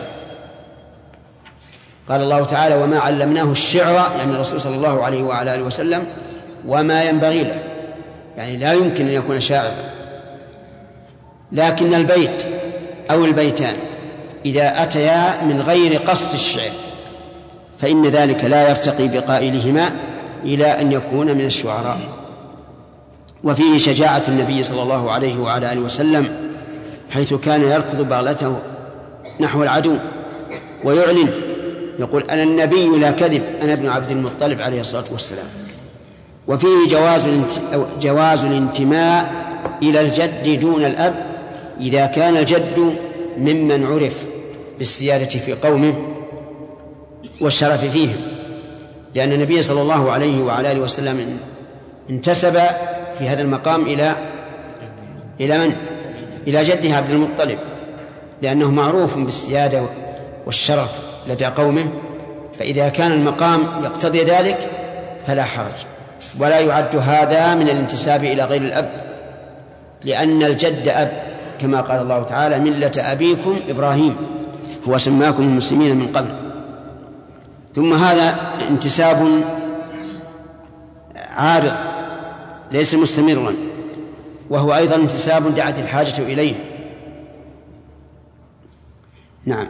قال الله تعالى: وما علمناه الشعر، يعني الرسول صلى الله عليه وعلى آله وسلم، وما ينبغي له، يعني لا يمكن أن يكون شاعرا. لكن البيت أو البيتان إذا أتيا من غير قصد الشعر فإن ذلك لا يرتقي بقائلهما إلى أن يكون من الشعراء. وفيه شجاعة النبي صلى الله عليه وعلى آله وسلم حيث كان يركض بغلته نحو العدو ويعلن يقول أنا النبي لا كذب أنا ابن عبد المطلب عليه الصلاة والسلام. وفيه جواز الانتماء إلى الجد دون الأب إذا كان الجد ممن عرف بالسيادة في قومه والشرف فيهم، لأن النبي صلى الله عليه وعلى آله وسلم انتسب في هذا المقام إلى من؟ إلى جده عبد المطلب، لأنه معروف بالسيادة والشرف لدى قومه، فإذا كان المقام يقتضي ذلك فلا حرج. ولا يعد هذا من الانتساب إلى غير الأب، لأن الجد أب، كما قال الله تعالى ملة أبيكم إبراهيم هو سماكم المسلمين من قبل. ثم هذا انتساب عارض ليس مستمرا، وهو أيضا انتساب دعت الحاجة إليه. نعم.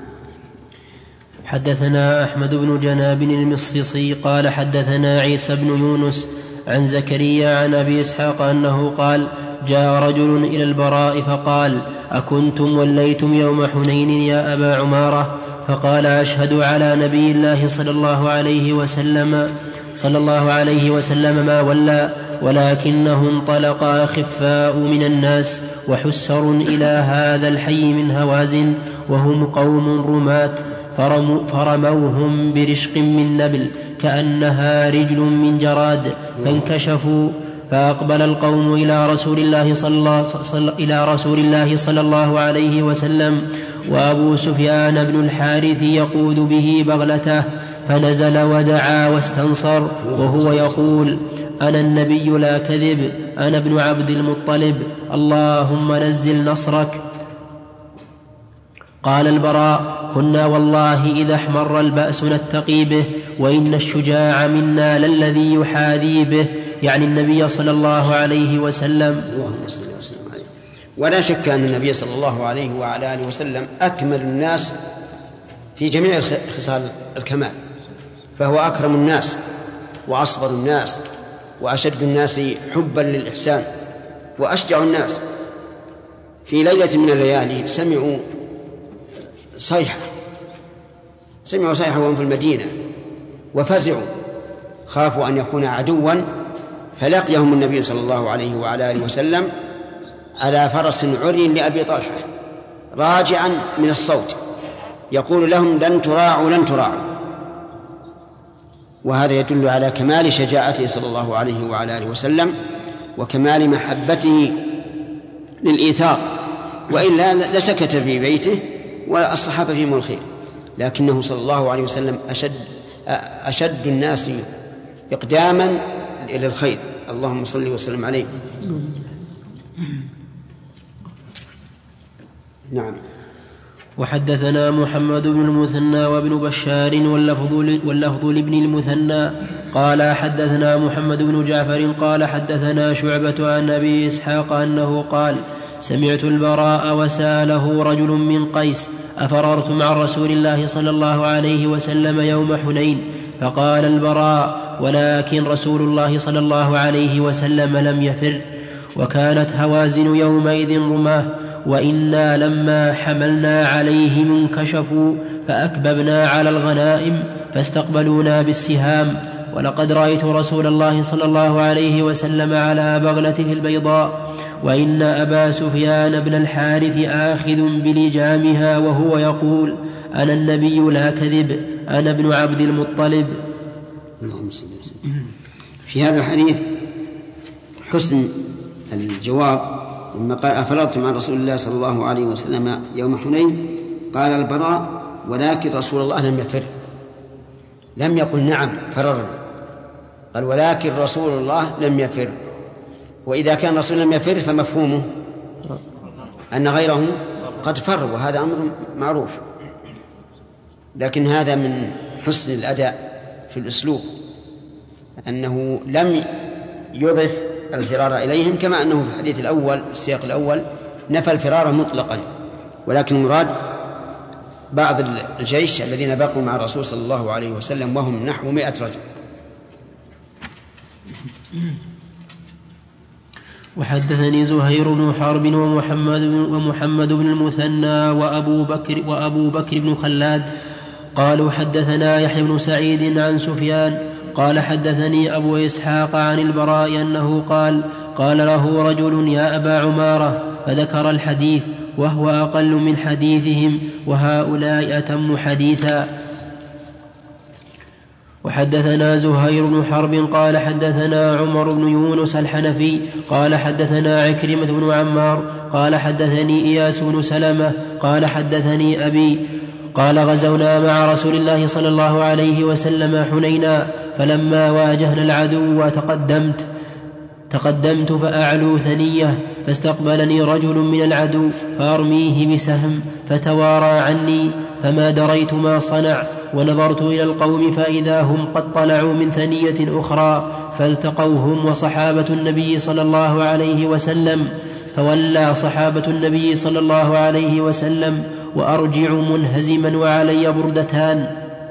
حدثنا أحمد بن جناب المصيصي قال حدثنا عيسى بن يونس عن زكريا عن أبي إسحاق أنه قال جاء رجل إلى البراء فقال أكنتم وليتم يوم حنين يا أبا عمارة؟ فقال أشهد على نبي الله صلى الله عليه وسلم ما ولى، ولكنه انطلق أخفاء من الناس وحسر إلى هذا الحي من هوازن وهم قوم رماة، فرموهم برشق من نبل كأنها رجل من جراد فانكشفوا، فأقبل القوم إلى رسول الله صلى الله عليه وسلم، وأبو سفيان بن الحارث يقود به بغلته، فنزل ودعا واستنصر وهو يقول أنا النبي لا كذب أنا ابن عبد المطلب اللهم نزل نصرك. قال البراء كنا والله إذا احمر البأس نتقي به، وإن الشجاع منا للذي يحاذي به، يعني النبي صلى الله عليه وسلم. ولا شك أن النبي صلى الله عليه وعلى آله وسلم أكمل الناس في جميع خصال الكمال، فهو أكرم الناس وأصبر الناس وأشد الناس حبا للإحسان وأشجع الناس. في ليلة من الليالي سمعوا صيحة وهم في المدينة وفزعوا، خافوا أن يكون عدوا، فلقيهم النبي صلى الله عليه وعلى آله وسلم على فرس عري لأبي طلحة راجعا من الصوت يقول لهم لن تراعوا. وهذا يدل على كمال شجاعته صلى الله عليه وعلى آله وسلم وكمال محبته للإيثار، وإلا لسكت في بيته والصحابة فيهم الخير، لكنه صلى الله عليه وسلم أشد الناس إقداما إلى الخير. اللهم صل وسلم عليه. نعم. وحدثنا محمد بن المثنى وابن بشار واللفظ لابن المثنى قال حدثنا محمد بن جعفر قال حدثنا شعبة عن أبي إسحاق أنه قال سمعت البراء وسأله رجل من قيس أفررتم عن رسول الله صلى الله عليه وسلم يوم حنين؟ فقال البراء ولكن رسول الله صلى الله عليه وسلم لم يفر، وكانت هوازن يومئذ رماه، وإنا لما حملنا عليهم انكشفوا فأكببنا على الغنائم فاستقبلونا بالسهام، ولقد رأيت رسول الله صلى الله عليه وسلم على بغلته البيضاء، وإن أبا سفيان بن الحارث آخذ بلجامها وهو يقول أنا النبي لا كذب أنا ابن عبد المطلب. في هذا الحديث حسن الجواب لما قال أفررتم عن رسول الله صلى الله عليه وسلم يوم حنين، قال البراء ولكن رسول الله لم يفر، لم يقل نعم فررنا، قال ولكن رسول الله لم يفر. وإذا كان رسول لم يفر فمفهومه أن غيره قد فر، وهذا أمر معروف، لكن هذا من حسن الأداء في الأسلوب أنه لم يضف الفرار إليهم، كما أنه في الحديث الأول السياق الأول نفى الفرار مطلقا، ولكن المراد بعض الجيش الذين بقوا مع الرسول صلى الله عليه وسلم وهم نحو 100 رجل. وحدثني زهير بن حرب ومحمد بن المثنى وأبو بكر بن خلاد قالوا حدثنا يحيى بن سعيد عن سفيان قال حدثني أبو إسحاق عن البراء أنه قال له رجل يا أبا عمارة، فذكر الحديث وهو أقل من حديثهم وهؤلاء أتم حديثا. وحدثنا زهير بن حرب قال حدثنا عمر بن يونس الحنفي قال حدثنا عكرمة بن عمار قال حدثني إياس بن سلمة قال حدثني أبي قال غزونا مع رسول الله صلى الله عليه وسلم حنينا، فلما واجهنا العدو تقدمت فأعلو ثنية، فاستقبلني رجل من العدو فأرميه بسهم فتوارى عني، فما دريت ما صنع، ونظرت إلى القوم فإذا هم قد طلعوا من ثنية أخرى فالتقوا هم وصحابة النبي صلى الله عليه وسلم، فولى صحابة النبي صلى الله عليه وسلم وأرجع منهزما وعلي بردتان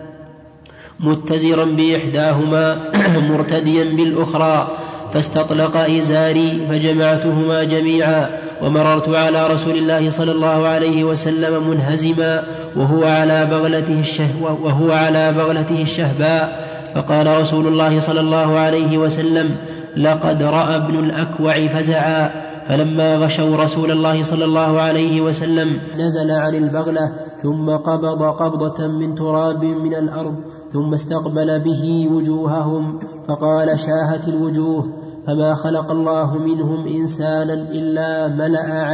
متزرا بإحداهما مرتديا بالأخرى، فاستطلق إزاري فجمعتهما جميعا، ومررت على رسول الله صلى الله عليه وسلم منهزما وهو على بغلته الشهباء، فقال رسول الله صلى الله عليه وسلم لقد رأى ابن الأكوع فزعا، فلما غشوا رسول الله صلى الله عليه وسلم نزل عن البغلة ثم قبض قبضة من تراب من الأرض ثم استقبل به وجوههم فقال شاهت الوجوه، فما خلق الله منهم إنسانا إلا ملأ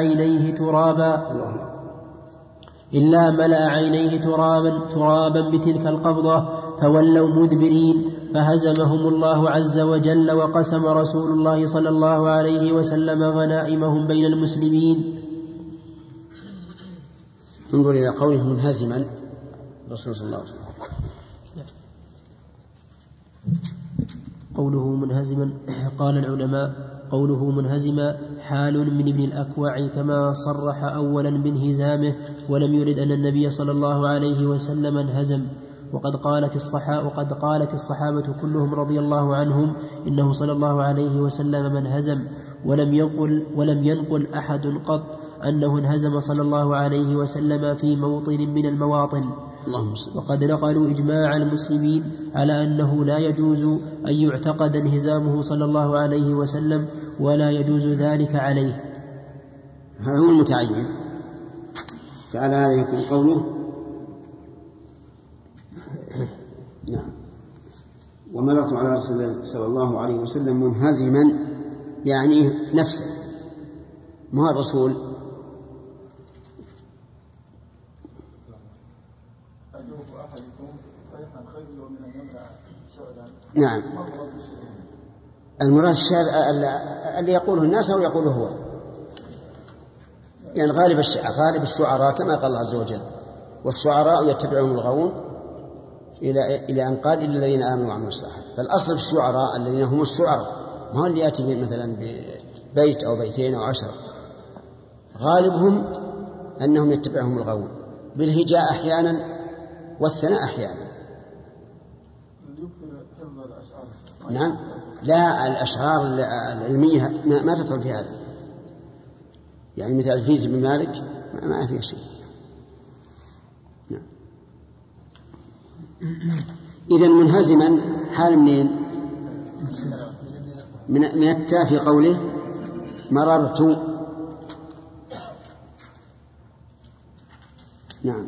عينيه ترابا بتلك القبضة، فولوا مدبرين، فهزمهم الله عز وجل، وقسم رسول الله صلى الله عليه وسلم غنائمهم بين المسلمين. انظر إلى قوله منهزما الرسول صلى الله عليه وسلم. قوله منهزما قال العلماء قوله منهزما حال من ابن الأكوع كما صرح أولا بانهزامه، ولم يرد أن النبي صلى الله عليه وسلم انهزم. وقد قالت الصحابة كلهم رضي الله عنهم إنه صلى الله عليه وسلم منهزم، ولم ينقل أحد قط أنه انهزم صلى الله عليه وسلم في موطن من المواطن. وقد نقلوا إجماع المسلمين على أنه لا يجوز أن يعتقد انهزامه صلى الله عليه وسلم، ولا يجوز ذلك عليه. هذا هو المتعين. فعلى هذا يكون قوله نعم ومررت على رسول الله صلى الله عليه وسلم منهزما، يعني نفسه ما الرسول. نعم المراد الشعر اللي يقوله الناس أو يقوله هو، يعني غالب الشعراء كما قال الله عز وجل والشعراء يتبعون الغاوون إلى أن قال إلا الذين آمنوا وعملوا الصالحات. فالأصل في الشعراء الذين هم الشعراء، ما هو اللي يأتي مثلا ببيت أو بيتين أو 10، غالبهم أنهم يتبعهم الغاوون بالهجاء أحيانا والثناء أحيانا. نعم لا الأشعار العلمية ما تدخل في هذا، يعني مثل الفيز بن مالك ما فيها شيء. نعم. إذن منهزما حال منين؟ من التاء في قوله مررت. نعم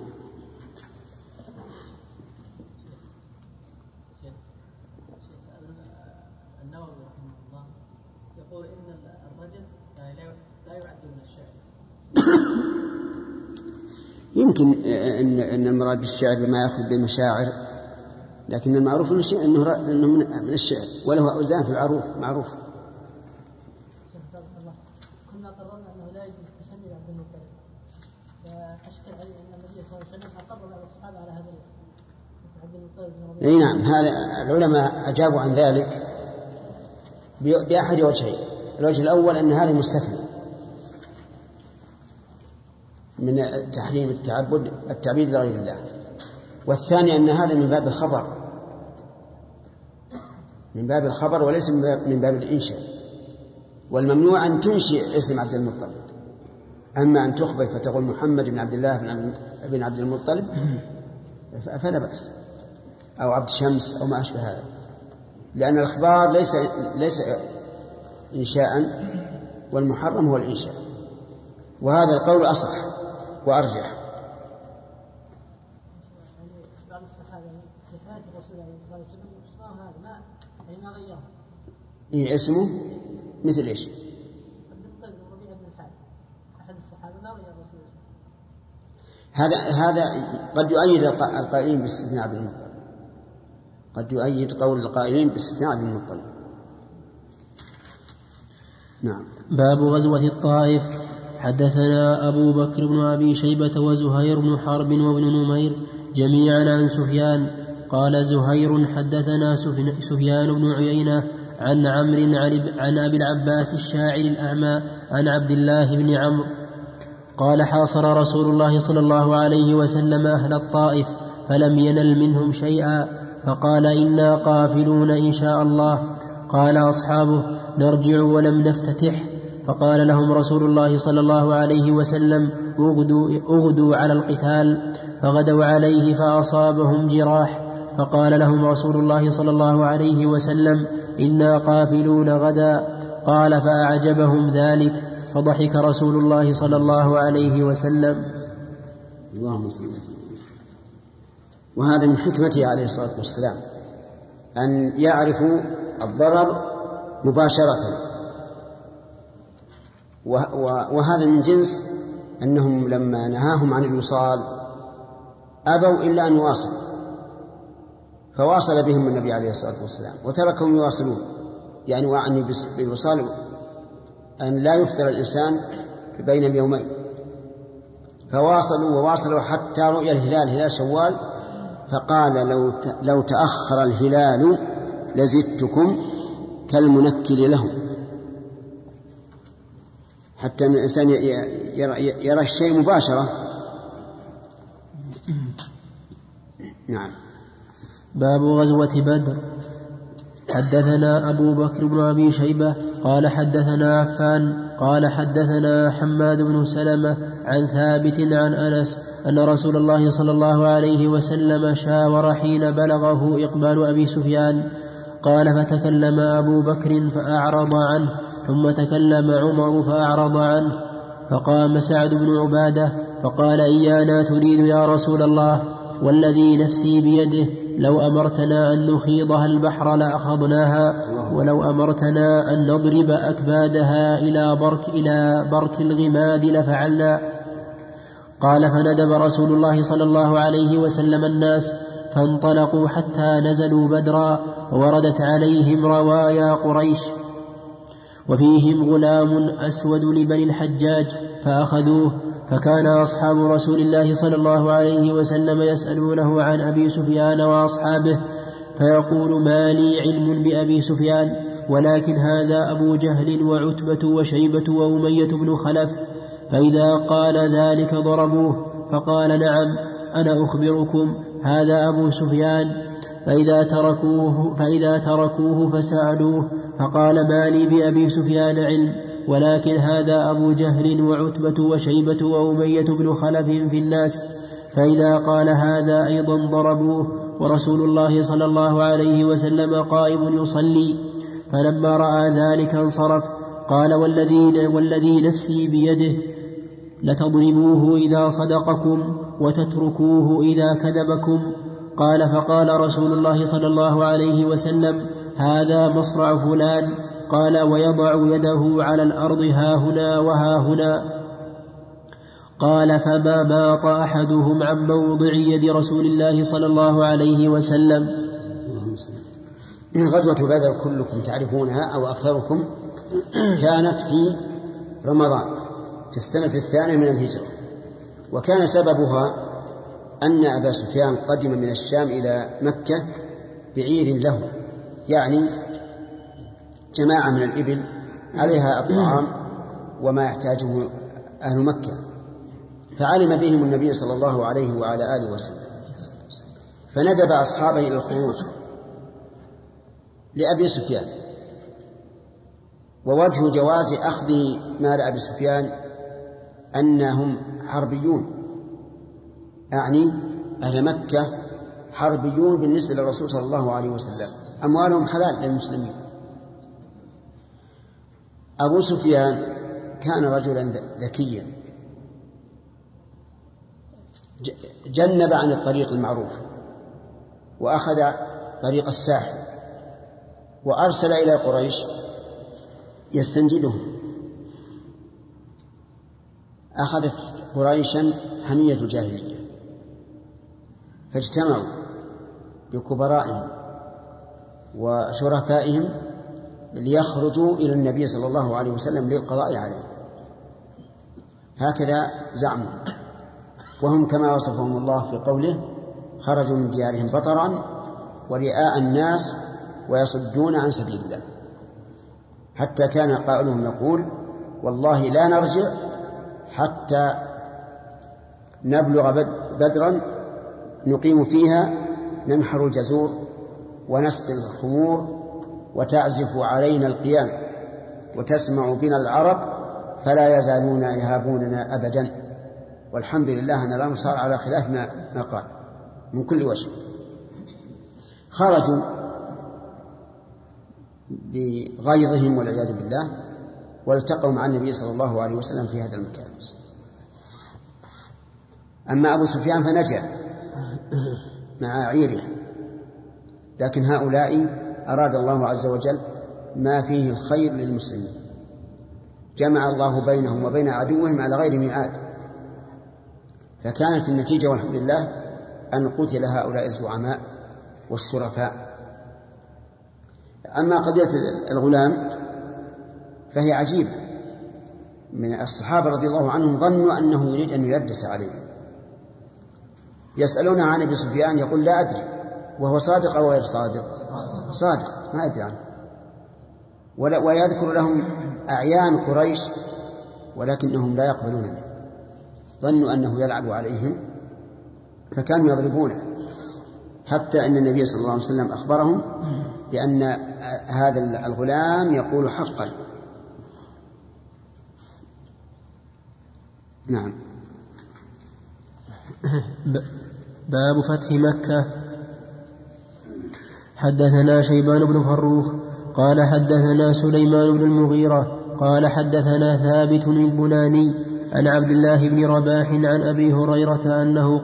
يمكن أن المراد بالشعر ما يأخذ بالمشاعر، لكن المعروف أنه من الشعر، وله أوزان في العروض معروف. كنا قررنا أنه لا يجوز التسمي عبد المطلب، فأشكل عليه أن النبي صلى الله عليه وسلم أقر على الصحابة على هذا الاسم عبد المطلب. أي نعم، هذا العلماء أجابوا عن ذلك بأحد وجهين. الوجه الأول أن هذا مستثنى، من تحريم التعبيد لغير الله. والثاني أن هذا من باب الخبر وليس من باب الإنشاء. والممنوع أن تنشئ اسم عبد المطلب، أما أن تخبر فتقول محمد بن عبد الله بن عبد المطلب فلا بأس، أو عبد شمس أو ما أشبه هذا، لأن الإخبار ليس إنشاء، والمحرم هو الإنشاء. وهذا القول أصح وأرجح. بعض الصحابة في حياة الرسول عليه الصلاة والسلام اسمه هذا ما غيره. إيه اسمه مثل إيش؟ عبد المطلب ربيعة بن الحارث أحد الصحابة ما غير الرسول. هذا قد يؤيد القائلين باستثناء عبد المطلب، قد يؤيد قول القائلين باستثناء عبد المطلب. نعم. باب غزوة الطائف. حدثنا أبو بكر بن أبي شيبة وزهير بن حرب وابن نمير جميعا عن سفيان قال زهير حدثنا سفيان بن عيينة عن عمرو عن أبي العباس الشاعر الأعمى عن عبد الله بن عمرو قال حاصر رسول الله صلى الله عليه وسلم أهل الطائف فلم ينل منهم شيئا، فقال إنا قافلون إن شاء الله. قال أصحابه نرجع ولم نفتتح، فقال لهم رسول الله صلى الله عليه وسلم اغدوا على القتال، فغدوا عليه فأصابهم جراح، فقال لهم رسول الله صلى الله عليه وسلم إنا قافلون غدا. قال فأعجبهم ذلك، فضحك رسول الله صلى الله عليه وسلم. اللهم صل وسلم. وهذا من حكمته عليه الصلاة والسلام أن يعرفوا الضرر مباشرة، وهذا من جنس أنهم لما نهاهم عن الوصال أبوا إلا أن يواصلوا، فواصل بهم النبي عليه الصلاة والسلام وتركهم يواصلون، يعني وعني بالوصال أن لا يفطر الإنسان بين يومين، فواصلوا حتى رؤيا الهلال هلال شوال، فقال لو تأخر الهلال لزدتكم كالمنكل لهم، حتى أن الإنسان يرى الشيء مباشرة. نعم. باب غزوة بدر. حدثنا أبو بكر بن أبي شيبة قال حدثنا عفان قال حدثنا حماد بن سلمة عن ثابت عن أنس أن رسول الله صلى الله عليه وسلم شاور حين بلغه إقبال أبي سفيان. قال فتكلم أبو بكر فأعرض عنه، ثم تكلم عمر فأعرض عنه، فقام سعد بن عبادة فقال إيانا تريد يا رسول الله؟ والذي نفسي بيده لو أمرتنا أن نخيضها البحر لأخذناها، ولو أمرتنا أن نضرب أكبادها إلى برك الغماد لفعلنا. قال فندب رسول الله صلى الله عليه وسلم الناس فانطلقوا حتى نزلوا بدرا، ووردت عليهم روايا قريش وفيهم غلام أسود لبني الحجاج فأخذوه، فكان أصحاب رسول الله صلى الله عليه وسلم يسألونه عن أبي سفيان وأصحابه، فيقول ما لي علم بأبي سفيان، ولكن هذا أبو جهل وعتبة وشيبة وأمية بن خلف، فإذا قال ذلك ضربوه، فقال نعم أنا أخبركم هذا أبو سفيان، فإذا تركوه فسألوه فقال ما لي بأبي سفيان علم، ولكن هذا أبو جهل وعتبة وشيبة وأمية بن خلف في الناس، فإذا قال هذا أيضا ضربوه، ورسول الله صلى الله عليه وسلم قائم يصلي. فلما رأى ذلك انصرف. قال والذي نفسي بيده لتضربوه إذا صدقكم وتتركوه إذا كذبكم. قال فقال رسول الله صلى الله عليه وسلم هذا مصرع فلان. قال ويضع يده على الأرض هاهنا وهاهنا. قال فما ماط أحدهم عن موضع يد رسول الله صلى الله عليه وسلم. إن غزوة بدر كلكم تعرفونها أو أكثركم كانت في رمضان في السنة الثانية من الهجرة، وكان سببها أن أبا سفيان قدم من الشام إلى مكة بعير له، يعني جماعة من الإبل عليها الطعام وما يحتاجه أهل مكة، فعلم بهم النبي صلى الله عليه وعلى آله وسلم، فندب أصحابه إلى الخروج لأبي سفيان. ووجه جواز أخذ مال أبي سفيان أنهم حربيون، أعني أهل مكة حربيون بالنسبة للرسول صلى الله عليه وسلم، أموالهم حلال للمسلمين. أبو سفيان كان رجلا ذكيا، جنب عن الطريق المعروف وأخذ طريق الساحل، وأرسل إلى قريش يستنجدهم. أخذت قريشا حمية الجاهلية، فاجتمعوا بكبرائهم وشرفائهم ليخرجوا إلى النبي صلى الله عليه وسلم للقضاء عليه، هكذا زعموا، وهم كما وصفهم الله في قوله: خرجوا من ديارهم بطرا ورئاء الناس ويصدون عن سبيل الله، حتى كان قائلهم يقول: والله لا نرجع حتى نبلغ بدرا نقيم فيها، ننحر الجزور ونسقي الخمور وتعزف علينا القيام وتسمع بنا العرب، فلا يزالون يهابوننا أبدا، والحمد لله أن لا نصار على خلاف ما قال من كل وجه. خرجوا بغيظهم والعياذ بالله، والتقوا مع النبي صلى الله عليه وسلم في هذا المكان. أما أبو سفيان فنجا مع عيره، لكن هؤلاء أراد الله عز وجل ما فيه الخير للمسلمين، جمع الله بينهم وبين عدوهم على غير ميعاد، فكانت النتيجة والحمد لله أن قتل هؤلاء الزعماء والشرفاء. أما قضية الغلام فهي عجيبة، من الصحابة رضي الله عنهم ظنوا أنه يريد أن يلبس عليهم، يسألون عن أبي سفيان يقول: لا أدري، وهو صادق أو غير صادق؟ صادق، ما أدري عنه، ويذكر لهم أعيان قريش ولكنهم لا يقبلون منه، ظنوا أنه يلعب عليهم فكانوا يضربونه، حتى أن النبي صلى الله عليه وسلم أخبرهم بأن هذا الغلام يقول حقا. نعم. باب فتح مكة. حدثنا شيبان بن فروخ قال حدثنا سليمان بن المغيرة قال حدثنا ثابت البناني عن عبد الله بن رباح عن أبي هريرة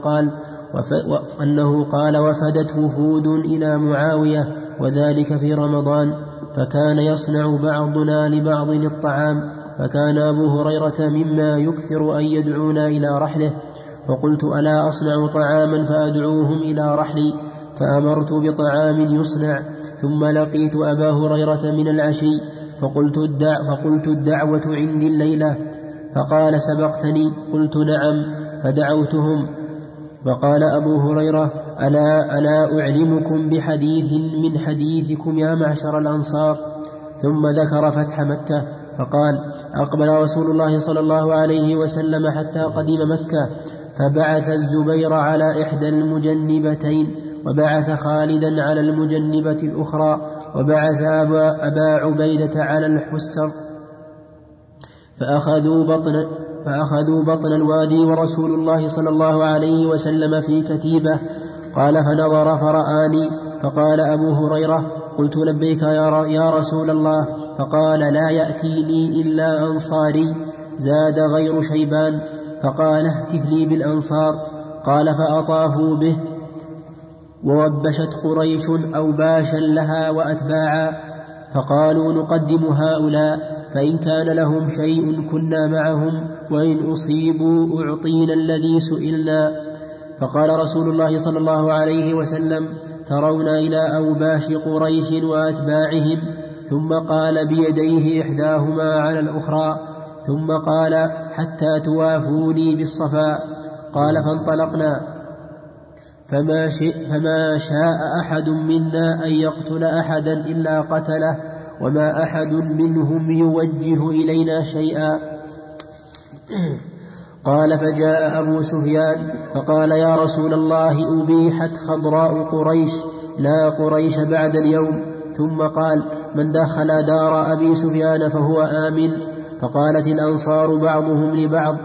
أنه قال وفدت وفود إلى معاوية وذلك في رمضان، فكان يصنع بعضنا لبعض الطعام، فكان أبو هريرة مما يكثر أن يدعونا إلى رحله، فقلت: ألا أصنع طعاما فأدعوهم إلى رحلي؟ فأمرت بطعام يصنع، ثم لقيت أبا هريرة من العشي فقلت الدعوة عندي الليلة، فقال: سبقتني؟ قلت: نعم. فدعوتهم، فقال أبو هريرة: ألا أعلمكم بحديث من حديثكم يا معشر الأنصار؟ ثم ذكر فتح مكة، فقال: أقبل رسول الله صلى الله عليه وسلم حتى قدم مكة، فبعث الزبير على إحدى المجنبتين، وبعث خالدا على المجنبة الأخرى، وبعث أبا عبيدة على الحسر، فأخذوا بطن الوادي ورسول الله صلى الله عليه وسلم في كتيبة. قال: فنظر فرآني، فقال أبو هريرة: قلت: لبيك يا رسول الله. فقال: لا يأتيني إلا أنصاري زاد غير شيبان. فقال: اهتف لي بالأنصار. قال: فأطافوا به، ووبشت قريش أوباشا لها وأتباعا، فقالوا: نقدم هؤلاء، فإن كان لهم شيء كنا معهم، وإن أصيبوا أعطينا الذي سئلنا. فقال رسول الله صلى الله عليه وسلم: ترون إلى أوباش قريش وأتباعهم؟ ثم قال بيديه إحداهما على الأخرى، ثم قال: حتى توافوني بالصفا. قال: فانطلقنا، فما شاء أحد منا أن يقتل أحدا إلا قتله، وما أحد منهم يوجه إلينا شيئا. قال فجاء أبو سفيان فقال يا رسول الله أبيحت خضراء قريش لا قريش بعد اليوم. ثم قال من دخل دار أبي سفيان فهو آمن. فقالت الأنصار بعضهم لبعض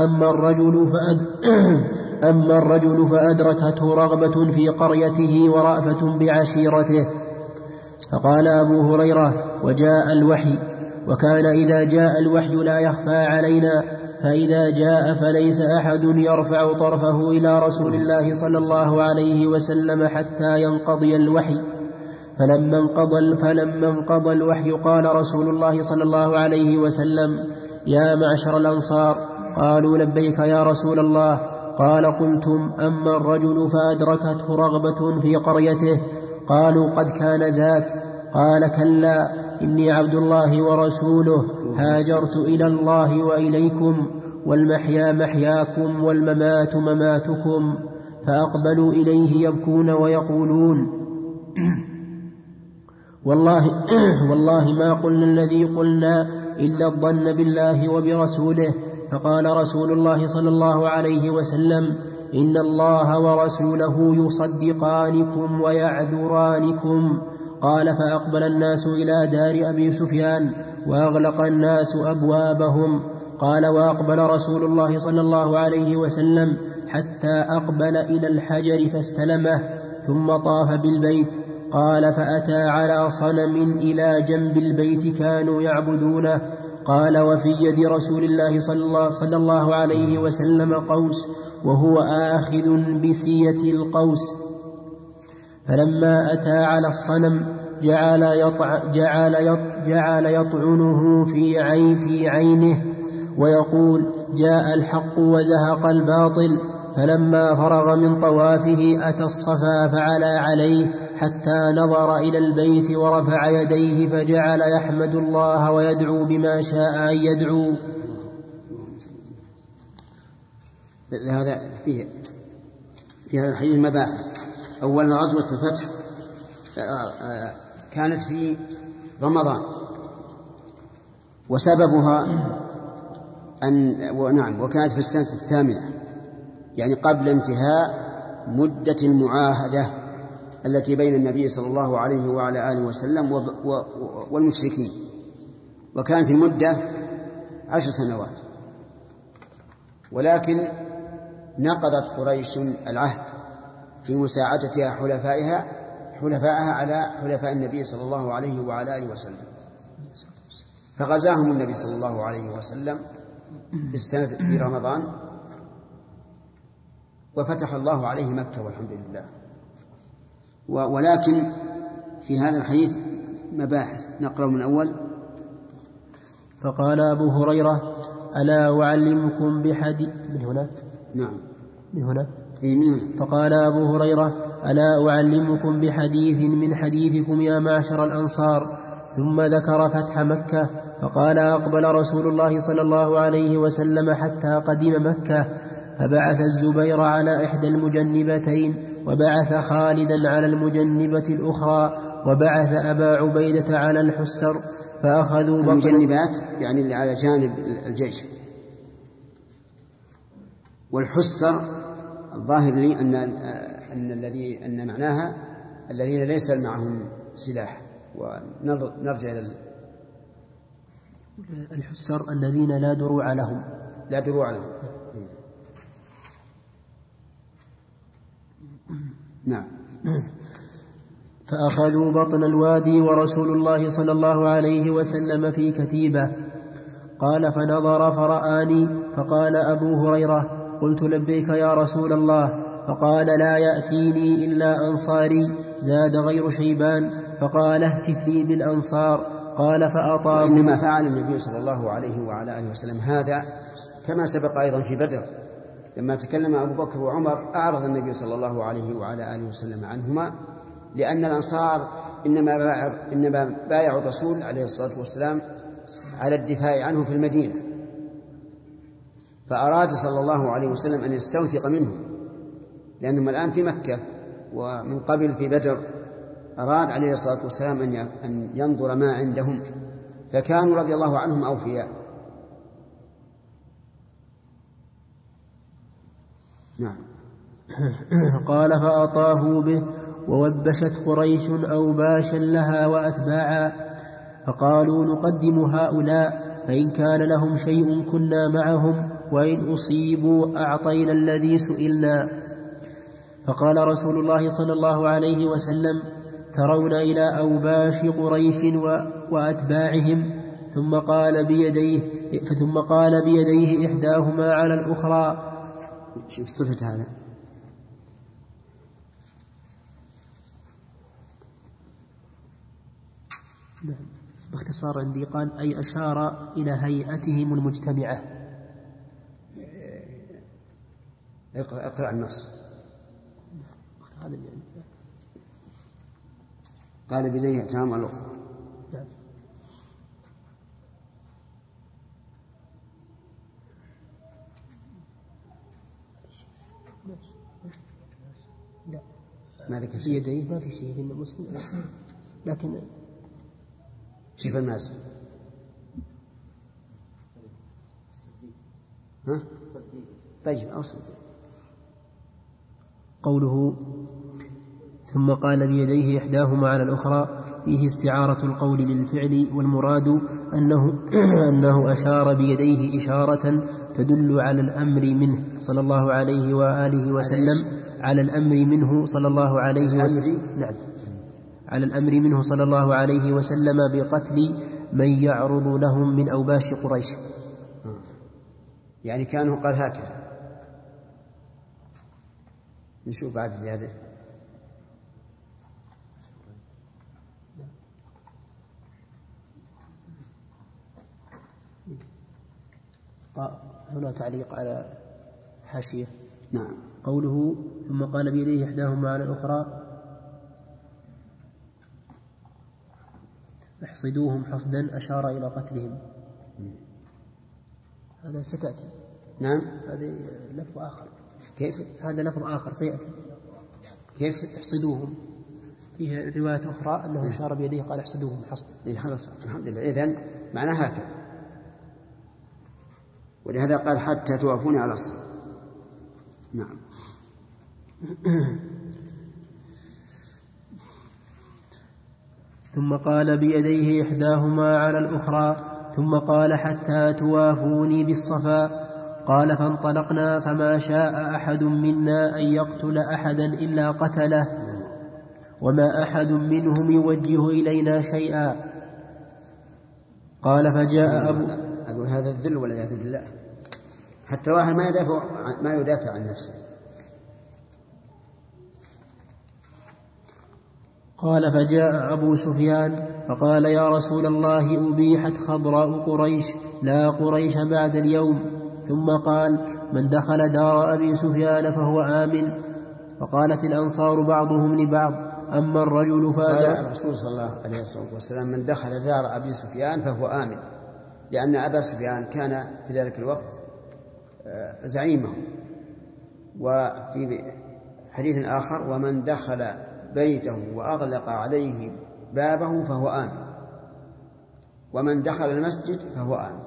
أما الرجل فأدركته رغبة في قريته ورأفة بعشيرته. فقال أبو هريرة وجاء الوحي، وكان إذا جاء الوحي لا يخفى علينا، فإذا جاء فليس أحد يرفع طرفه إلى رسول الله صلى الله عليه وسلم حتى ينقضي الوحي. فلما انقضى الوحي قال رسول الله صلى الله عليه وسلم يا معشر الأنصار. قالوا لبيك يا رسول الله. قال قلتم أما الرجل فأدركته رغبة في قريته. قالوا قد كان ذاك. قال كلا إني عبد الله ورسوله هاجرت إلى الله وإليكم، والمحيا محياكم والممات مماتكم. فأقبلوا إليه يبكون ويقولون والله ما قلنا الذي قلنا إلا الظن بالله وبرسوله. فقال رسول الله صلى الله عليه وسلم إن الله ورسوله يصدقانكم ويعذرانكم. قال فأقبل الناس إلى دار أبي سفيان وأغلق الناس أبوابهم. قال وأقبل رسول الله صلى الله عليه وسلم حتى أقبل إلى الحجر فاستلمه ثم طاف بالبيت. قال فأتى على صنم إلى جنب البيت كانوا يعبدونه. قال وفي يد رسول الله صلى الله عليه وسلم قوس وهو آخذ بسية القوس. فلما أتى على الصنم جعل يطعنه في عينه ويقول جاء الحق وزهق الباطل. فلما فرغ من طوافه أتى الصفا فعلى عليه حتى نظر إلى البيت ورفع يديه فجعل يحمد الله ويدعو بما شاء أن يدعو. هذا في هذا الحديث مباحث. أولا غزوة الفتح كانت في رمضان، وسببها وكانت في السنة 8، يعني قبل انتهاء مدة المعاهدة التي بين النبي صلى الله عليه وعلى آله وسلم والمشركين، وكانت المدة 10 سنوات. ولكن نقضت قريش العهد في مساعدتها حلفائها على حلفاء النبي صلى الله عليه وعلى آله وسلم، فغزاهم النبي صلى الله عليه وسلم في رمضان، وفتح الله عليه مكة والحمد لله. ولكن في هذا الحديث مباحث، نقرأ من أول. فقال أبو هريرة ألا أعلمكم بحديث من هنا؟ نعم من هنا. فقال أبو هريرة ألا أعلمكم بحديث من حديثكم يا معشر الأنصار. ثم ذكر فتح مكة. فقال أقبل رسول الله صلى الله عليه وسلم حتى قدم مكة، فبعث الزبير على إحدى المجنبتين، وبعث خالدا على المجنبة الأخرى، وبعث أبا عبيدة على الحسر، فأخذوا المجنبات يعني اللي على جانب الجيش. والحسر الظاهر لي أن معناها الذين ليس معهم سلاح. ونرجع إلى الحسر الذين لا دروع لهم. نعم. فأخذوا بطن الوادي ورسول الله صلى الله عليه وسلم في كتيبة. قال فنظر فرآني، فقال أبو هريرة قلت لبيك يا رسول الله. فقال لا يأتيني إلا أنصاري زاد غير شيبان. فقال اهتف لي بالأنصار. قال فأطاع. إنما فعل النبي صلى الله عليه وعلى آله وسلم هذا كما سبق أيضا في بدر، لما تكلم أبو بكر وعمر أعرض النبي صلى الله عليه وعلى آله وسلم عنهما، لأن الأنصار إنما بايعوا الرسول عليه الصلاة والسلام على الدفاع عنه في المدينة، فأراد صلى الله عليه وسلم أن يستوثق منهم، لأنهم الآن في مكة ومن قبل في بدر. أراد عليه الصلاة والسلام أن ينظر ما عندهم، فكانوا رضي الله عنهم أوفياء. نعم. قال فأطافوا به ووبشت قريش أوباشا لها وأتباعا فقالوا نقدم هؤلاء فإن كان لهم شيء كنا معهم وإن أصيبوا أعطينا الذي سئلنا. فقال رسول الله صلى الله عليه وسلم ترون إلى أوباش قريش وأتباعهم ثم قال بيديه إحداهما على الأخرى. شوف صفة هذا باختصار عندي قال أي أشار إلى هيئتهم المجتمعة. اقرأ النص. قال بيديه إحداهما على الأخرى. لا ما ذكر شيء. بيديه ما في شيء في المسلم لكن شوف الناس. ها؟ طيب أوصل. قوله ثم قال بيديه إحداهما على الأخرى فيه استعارة القول للفعل والمراد أنه أشار بيديه إشارة تدل على الأمر منه صلى الله عليه وآله وسلم على الأمر منه صلى الله عليه وسلم. نعم على الأمر منه صلى الله عليه وسلم بقتل من يعرض لهم من أوباش قريش. يعني كانوا قال هكذا. نشوف بعد زيادة. هنا تعليق على حاشية. نعم. قوله ثم قال بيديه إحداهما على الأخرى احصدوهم حصدا أشار إلى قتلهم. هذا ستأتي. نعم. هذا لفظ آخر. كيف؟ هذا لفظ آخر سيأتي. كيف؟ احصدوهم. فيه رواية أخرى أنه أشار بيديه قال احصدوهم حصدا. خلاص الحمد لله. إذن معناه هكذا. ولهذا قال حتى توافوني على الصلاة. نعم. ثم قال بيديه إحداهما على الأخرى ثم قال حتى توافوني بالصفا. قال فانطلقنا فما شاء أحد منا أن يقتل أحدا إلا قتله وما أحد منهم يوجه إلينا شيئا. قال فجاء أقول هذا الذل والعياذ بالله. حتى واحد ما يدافع عن نفسه. قال فجاء أبو سفيان فقال يا رسول الله أبيحت خضراء قريش لا قريش بعد اليوم. ثم قال من دخل دار أبي سفيان فهو آمن. فقالت الأنصار بعضهم لبعض أما الرجل قال الرسول صلى الله عليه وسلم من دخل دار أبي سفيان فهو آمن، لأن أبا سفيان كان في ذلك الوقت زعيمه. وفي حديث آخر ومن دخل بيته وأغلق عليه بابه فهو آمن، ومن دخل المسجد فهو آمن.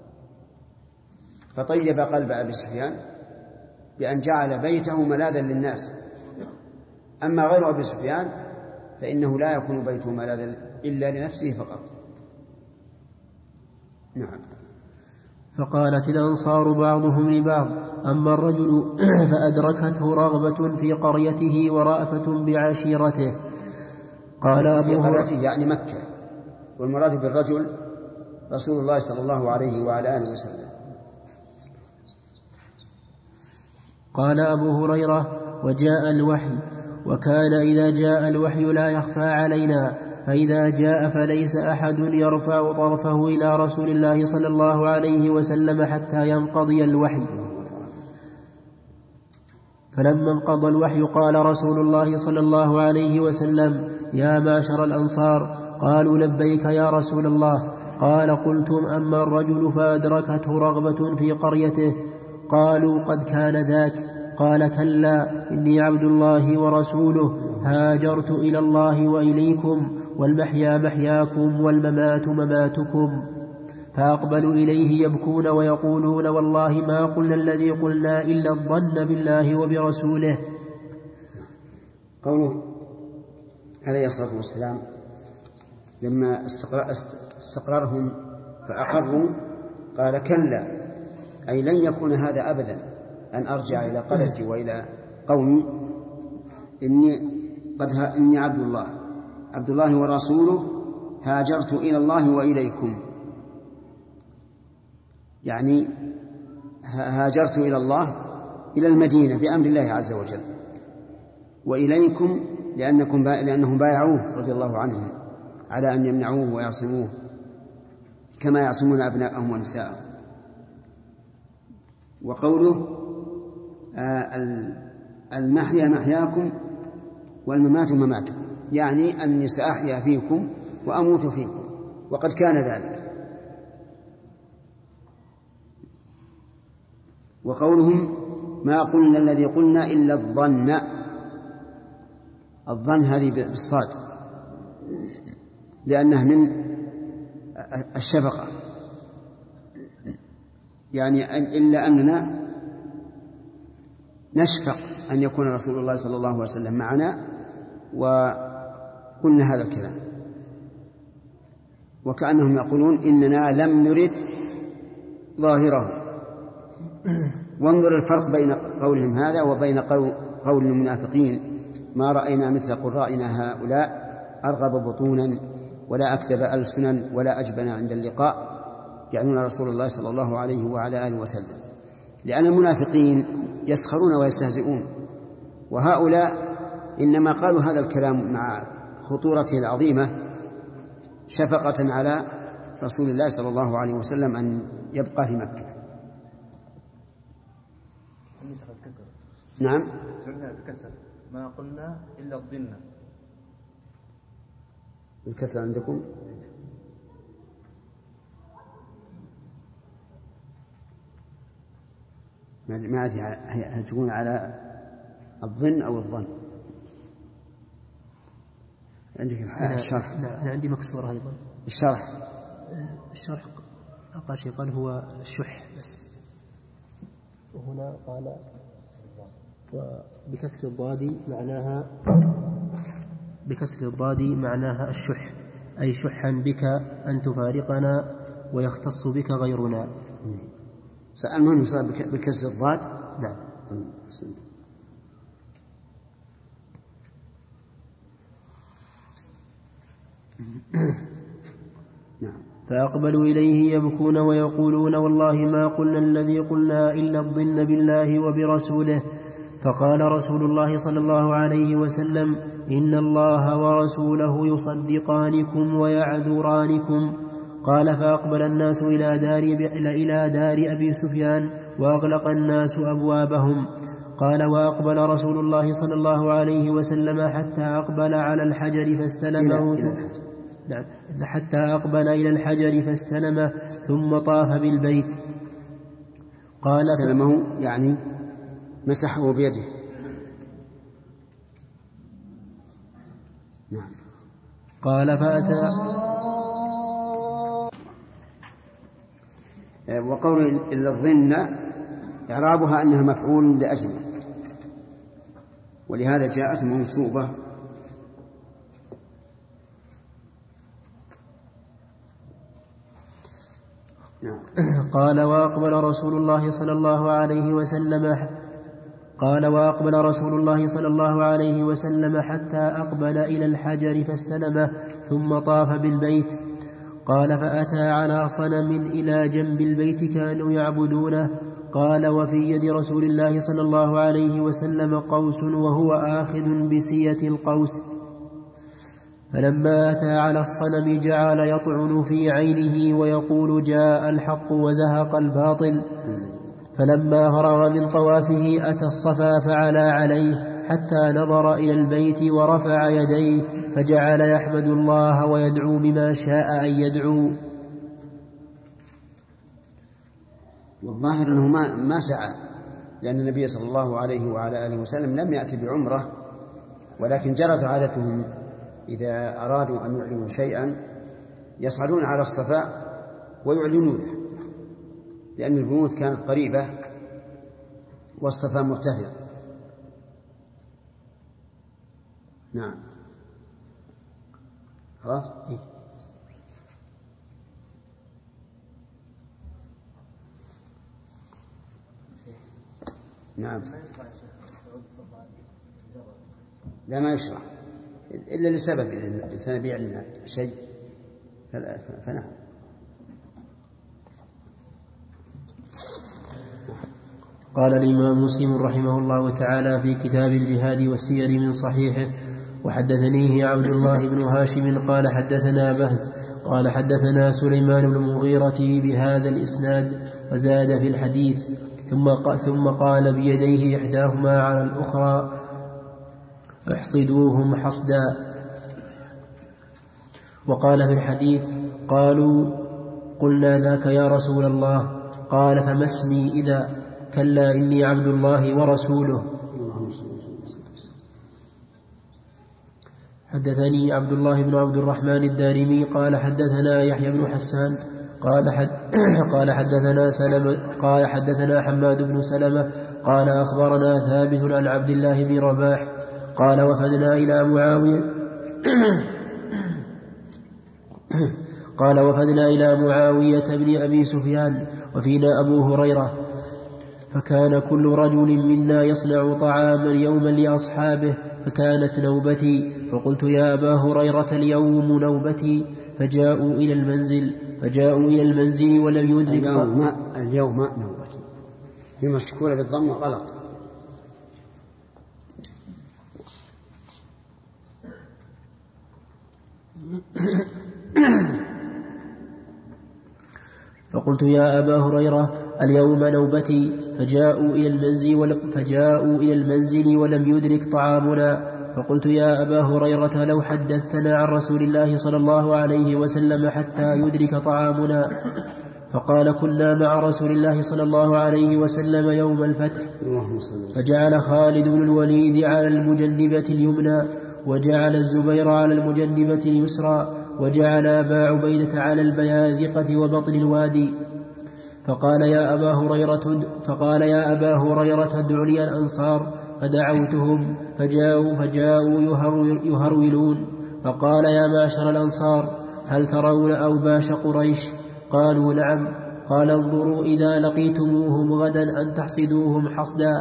فطيب قلب أبي سفيان بأن جعل بيته ملاذا للناس. أما غير أبي سفيان فإنه لا يكون بيته ملاذا إلا لنفسه فقط. نعم. فقالت الأنصار بعضهم لبعض أما الرجل فأدركته رغبة في قريته ورأفة بعشيرته. قال أبو هريرة يعني مكة، والمراد بالرجل رسول الله صلى الله عليه وعلى آله وسلم. قال أبو هريرة وجاء الوحي وكان إذا جاء الوحي لا يخفى علينا فإذا جاء فليس أحد يرفع طرفه إلى رسول الله صلى الله عليه وسلم حتى ينقضي الوحي. فلما انقضى الوحي قال رسول الله صلى الله عليه وسلم يا معشر الأنصار قالوا لبيك يا رسول الله. قال قلتم أما الرجل فأدركته رغبة في قريته. قالوا قد كان ذاك. قال كلا إني عبد الله ورسوله هاجرت إلى الله وإليكم والمحيا محياكم والممات مماتكم. فأقبلوا إليه يبكون ويقولون والله ما قلنا الذي قلنا إلا الظن بالله وبرسوله. قوله عليه الصلاة والسلام لما استقررهم فأقروا قال كلا، أي لن يكون هذا أبدا أن أرجع إلى قريتي وإلى قومي، إني عبد الله ورسوله هاجرت إلى الله وإليكم، يعني هاجرت إلى الله إلى المدينة بأمر الله عز وجل، وإليكم لأنهم بايعوه رضي الله عنهم على أن يمنعوه ويعصموه كما يعصمون أبناءهم ونساءهم. وقوله المحيا محياكم والممات مماتكم، يعني أني سأحيا فيكم وأموت فيكم، وقد كان ذلك. وقولهم ما قلنا الذي قلنا إلا الظن هذه بالصاد لأنه من الشفقة، يعني إلا أننا نشفق أن يكون رسول الله صلى الله عليه وسلم معنا وقلنا هذا الكلام، وكأنهم يقولون إننا لم نرد ظاهره. وانظر الفرق بين قولهم هذا وبين قول المنافقين ما رأينا مثل قرائنا هؤلاء أرغب بطونا ولا أكذب ألسنا ولا أجبن عند اللقاء، يعنون رسول الله صلى الله عليه وعلى آله وسلم، لأن المنافقين يسخرون ويستهزئون، وهؤلاء إنما قالوا هذا الكلام مع خطورته العظيمة شفقة على رسول الله صلى الله عليه وسلم أن يبقى في مكة. نعم بالكسر ما قلنا إلا الظن. بالكسر عندكم ما أدري هل تكون على الظن أو الظن. عندك الشرح؟ أنا عندي مكسورة أيضا. الشرح أقل شيء قال هو الشح بس، وهنا قال بكسر الضاد معناها الشح، أي شحا بك أن تفارقنا ويختص بك غيرنا. المهم صار بكسر الضاد. نعم. نعم. فأقبلوا إليه يبكون ويقولون والله ما قلنا الذي قلنا إلا الظن بالله وبرسوله. فقال رسول الله صلى الله عليه وسلم إن الله ورسوله يصدقانكم ويعذرانكم. قال فأقبل الناس إلى دار أبي سفيان وأغلق الناس أبوابهم. قال وأقبل رسول الله صلى الله عليه وسلم حتى أقبل على الحجر فاستلمه حتى أقبل إلى الحجر فاستلمه ثم طاف بالبيت. قال استلمه يعني مسحه بيده. نعم. قال فأتى. وقول إلا الظن إعرابها أنها مفعول لأجله، ولهذا جاءت منصوبة. قال وأقبل رسول الله صلى الله عليه وسلم حتى أقبل إلى الحجر فاستلمه ثم طاف بالبيت. قال فأتى على صنم إلى جنب البيت كانوا يعبدونه. قال وفي يد رسول الله صلى الله عليه وسلم قوس وهو آخذ بسية القوس. فلما أتى على الصنم جعل يطعن في عينه ويقول جاء الحق وزهق الباطل. فلما فرغ من طوافه أتى الصفا فعلى عليه حتى نظر إلى البيت ورفع يديه فجعل يحمد الله ويدعو بما شاء أن يدعو. والظاهر أنه ما سعى، لأن النبي صلى الله عليه وعلى آله وسلم لم يأتي بعمرة، ولكن جرت عادتهم إذا أرادوا أن يعلنوا شيئا يصعدون على الصفا ويعلنونه، لأن البيوت كانت قريبة والصفا مرتفع. نعم خلاص. نعم لا ما يشرع إلا لسبب، إذا الإنسان بيعلن شيء فنعم. قال الإمام مسلم رحمه الله تعالى في كتاب الجهاد والسير من صحيحه: وحدثنيه عبد الله بن هاشم قال حدثنا بهز قال حدثنا سليمان بن المغيرة بهذا الإسناد وزاد في الحديث ثم قال بيديه إحداهما على الأخرى: احصدوهم حصدا. وقال في الحديث: قلنا ذاك يا رسول الله. قال: فما اسمي إذا؟ كلا إني عبد الله ورسوله. حدثني عبد الله بن عبد الرحمن الدارمي قال حدثنا يحيى بن حسان قال حدثنا حماد بن سلمة قال أخبرنا ثابت عن عبد الله بن رباح قال وفدنا إلى معاوية بن أبي سفيان وفينا أبو هريرة، فكان كل رجل منا يصنع طعاما يوما لأصحابه، فكانت نوبتي، فقلت يا أبا هريرة اليوم نوبتي، فجاءوا إلى المنزل ولم يدرك اليوم نوبتي في مشكولة بالضم غلط. فقلت يا أبا هريرة اليوم نوبتي، فجاءوا إلى المنزل ولم يدرك طعامنا، فقلت يا أبا هريرة لو حدثتنا عن رسول الله صلى الله عليه وسلم حتى يدرك طعامنا. فقال كنا مع رسول الله صلى الله عليه وسلم يوم الفتح، فجعل خالد بن الوليد على المجنبة اليمنى، وجعل الزبير على المجنبة اليسرى، وجعل أبا عبيدة على البياذقة وبطن الوادي. فقال يا أبا هريرة ادع لي الأنصار، فدعوتهم فجاءوا يهرولون، فقال يا معشر الأنصار هل ترون أوباش قريش؟ قالوا نعم. قال انظروا إذا لقيتموهم غدا أن تحصدوهم حصدا،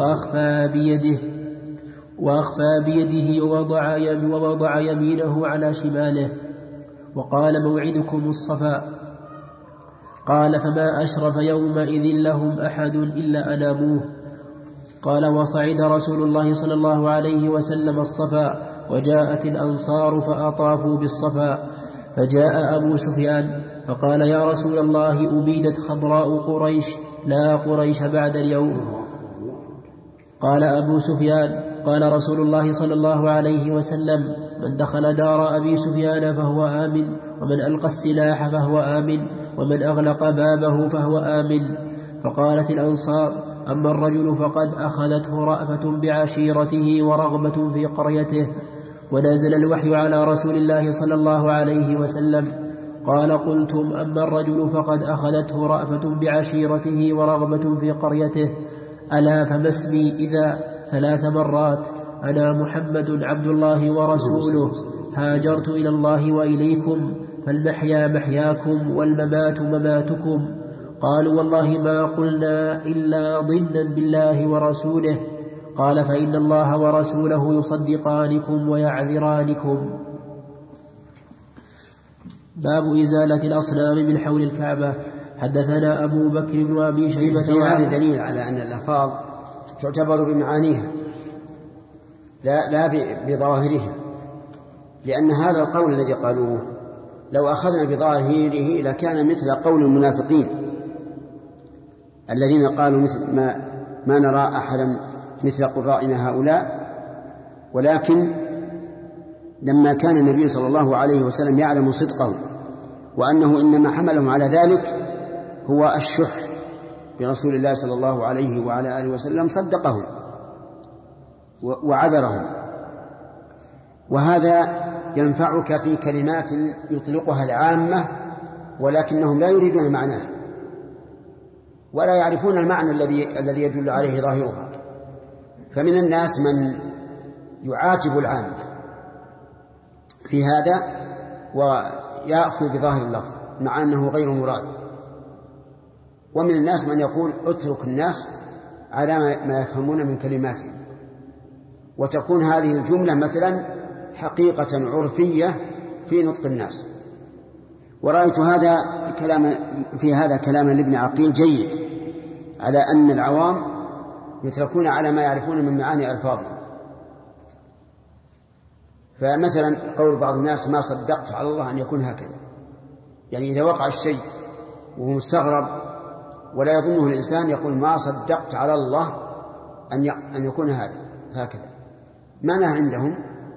وأخفى بيده ووضع يمينه على شماله، وقال موعدكم الصفا. قال فما أشرف يومئذ لهم أحد إلا أناموه. قال وصعد رسول الله صلى الله عليه وسلم الصفا، وجاءت الأنصار فأطافوا بالصفا، فجاء أبو سفيان فقال يا رسول الله أبيدت خضراء قريش، لا قريش بعد اليوم. قال أبو سفيان قال رسول الله صلى الله عليه وسلم من دخل دار أبي سفيان فهو آمن، ومن ألقى السلاح فهو آمن، ومن أغلق بابه فهو آمن. فقالت الأنصار أما الرجل فقد أخذته رأفة بعشيرته ورغبة في قريته، ونزل الوحي على رسول الله صلى الله عليه وسلم. قال قلتم أما الرجل فقد أخذته رأفة بعشيرته ورغبة في قريته، ألا فما اسمي إذا 3 مرات أنا محمد عبد الله ورسوله، هاجرت إلى الله وإليكم، فالمحيا محياكم والممات مماتكم. قالوا والله ما قلنا إلا ضنا بالله ورسوله. قال فإن الله ورسوله يصدقانكم ويعذرانكم. باب إزالة الأصنام من حول الكعبة. حدثنا أبو بكر بن أبي شيبة. هذا دليل على أن الألفاظ تعتبر بمعانيها لا بظواهرها، لأن هذا القول الذي قالوه لو أخذنا بظاهره لكان مثل قول المنافقين الذين قالوا مثل ما نرى أحدا مثل قرائنا هؤلاء. ولكن لما كان النبي صلى الله عليه وسلم يعلم صدقه وأنه إنما حملهم على ذلك هو الشح برسول الله صلى الله عليه وعلى آله وسلم، صدقهم وعذرهم. وهذا ينفعك في كلمات يطلقها العامة ولكنهم لا يريدون معناه ولا يعرفون المعنى الذي يدل عليه ظاهرها. فمن الناس من يعاتب العام في هذا ويأخذ بظاهر اللفظ مع أنه غير مراد، ومن الناس من يقول اترك الناس على ما يفهمون من كلماتهم، وتكون هذه الجملة مثلا حقيقة عرفية في نطق الناس. ورأيت في هذا كلاما لابن عقيل جيد على أن العوام يتركون على ما يعرفون من معاني ألفاظهم. فمثلا قول بعض الناس ما صدقت على الله أن يكون هكذا، يعني إذا وقع الشيء وهو مستغرب ولا يظنه الإنسان يقول ما صدقت على الله أن يكون هكذا، معناه عندهم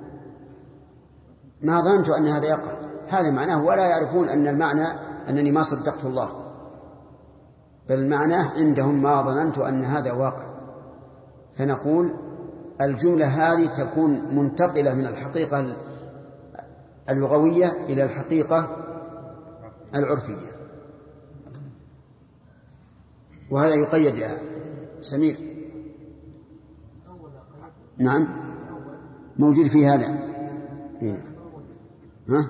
ما ظننت أن هذا يقع، هذا معناه، ولا يعرفون أن المعنى أنني ما صدقت الله، بل معناه عندهم ما ظننت أن هذا واقع. فنقول الجملة هذه تكون منتقلة من الحقيقة اللغوية إلى الحقيقة العرفية، وهذا يقيد يا سمير. نعم موجود في هذا. ها؟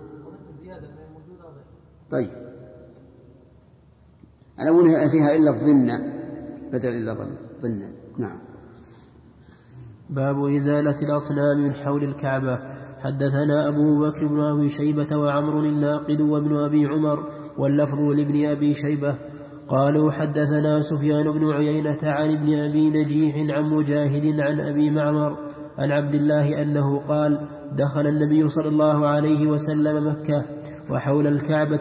طيب أنا أقول فيها إلا الظن بدل إلا ظن. نعم. باب إزالة الأصنام من حول الكعبة. حدثنا أبو بكر بن أبي شيبة وعمر الناقد وابن أبي عمر واللفظ لابن أبي شيبة قالوا حدثنا سفيان بن عيينة عن ابن أبي نجيح عن مجاهد عن أبي معمر عن عبد الله أنه قال دخل النبي صلى الله عليه وسلم مكة وحول الكعبة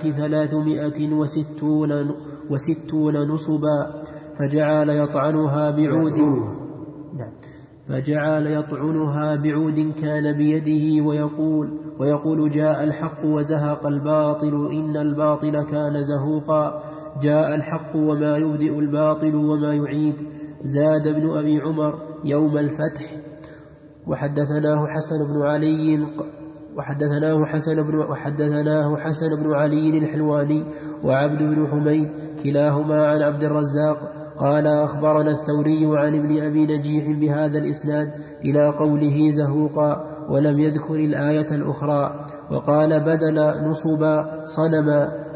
360 نصبا فجعل يطعنها بعود كان بيده ويقول جاء الحق وزهق الباطل إن الباطل كان زهوقا جاء الحق وما يبدئ الباطل وما يعيد. زاد ابن أبي عمر يوم الفتح. وحدثناه حسن بن علي الحلواني وعبد بن حميد كلاهما عن عبد الرزاق قال أخبرنا الثوري عن ابن أبي نجيح بهذا الإسناد إلى قوله زهوقا ولم يذكر الآية الأخرى وقال بدل نصبا صنما.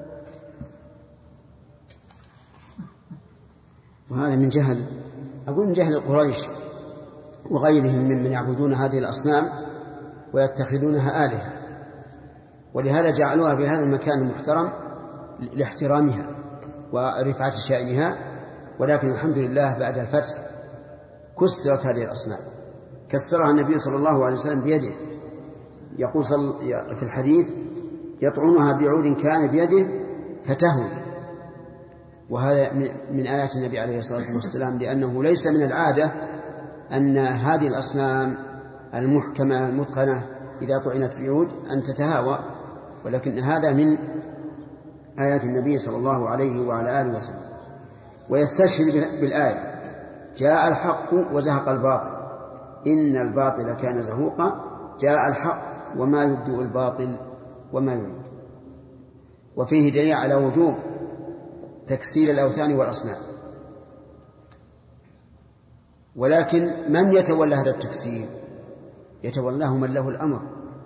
وهذا من جهل قريش وغيرهم ممن يعبدون هذه الأصنام ويتخذونها آلهة، ولهذا جعلوها في هذا المكان المحترم لاحترامها ورفعة شأنها. ولكن الحمد لله بعد الفتح كسرت هذه الأصنام، كسرها النبي صلى الله عليه وسلم بيده، يقول في الحديث يطعنها بعود كان بيده فتهوي. وهذا من آيات النبي عليه الصلاة والسلام، لأنه ليس من العادة أن هذه الأصنام المحكمة المتقنة إذا طعنت بعود أن تتهاوى، ولكن هذا من آيات النبي صلى الله عليه وعلى آله وسلم. ويستشهد بالآية جاء الحق وزهق الباطل إن الباطل كان زهوقا جاء الحق وما يبدئ الباطل وما يعيد. وفيه دليل على وجوب تكسير الأوثان والأصنام. ولكن من يتولى هذا التكسير؟ يتولاه من له الأمر،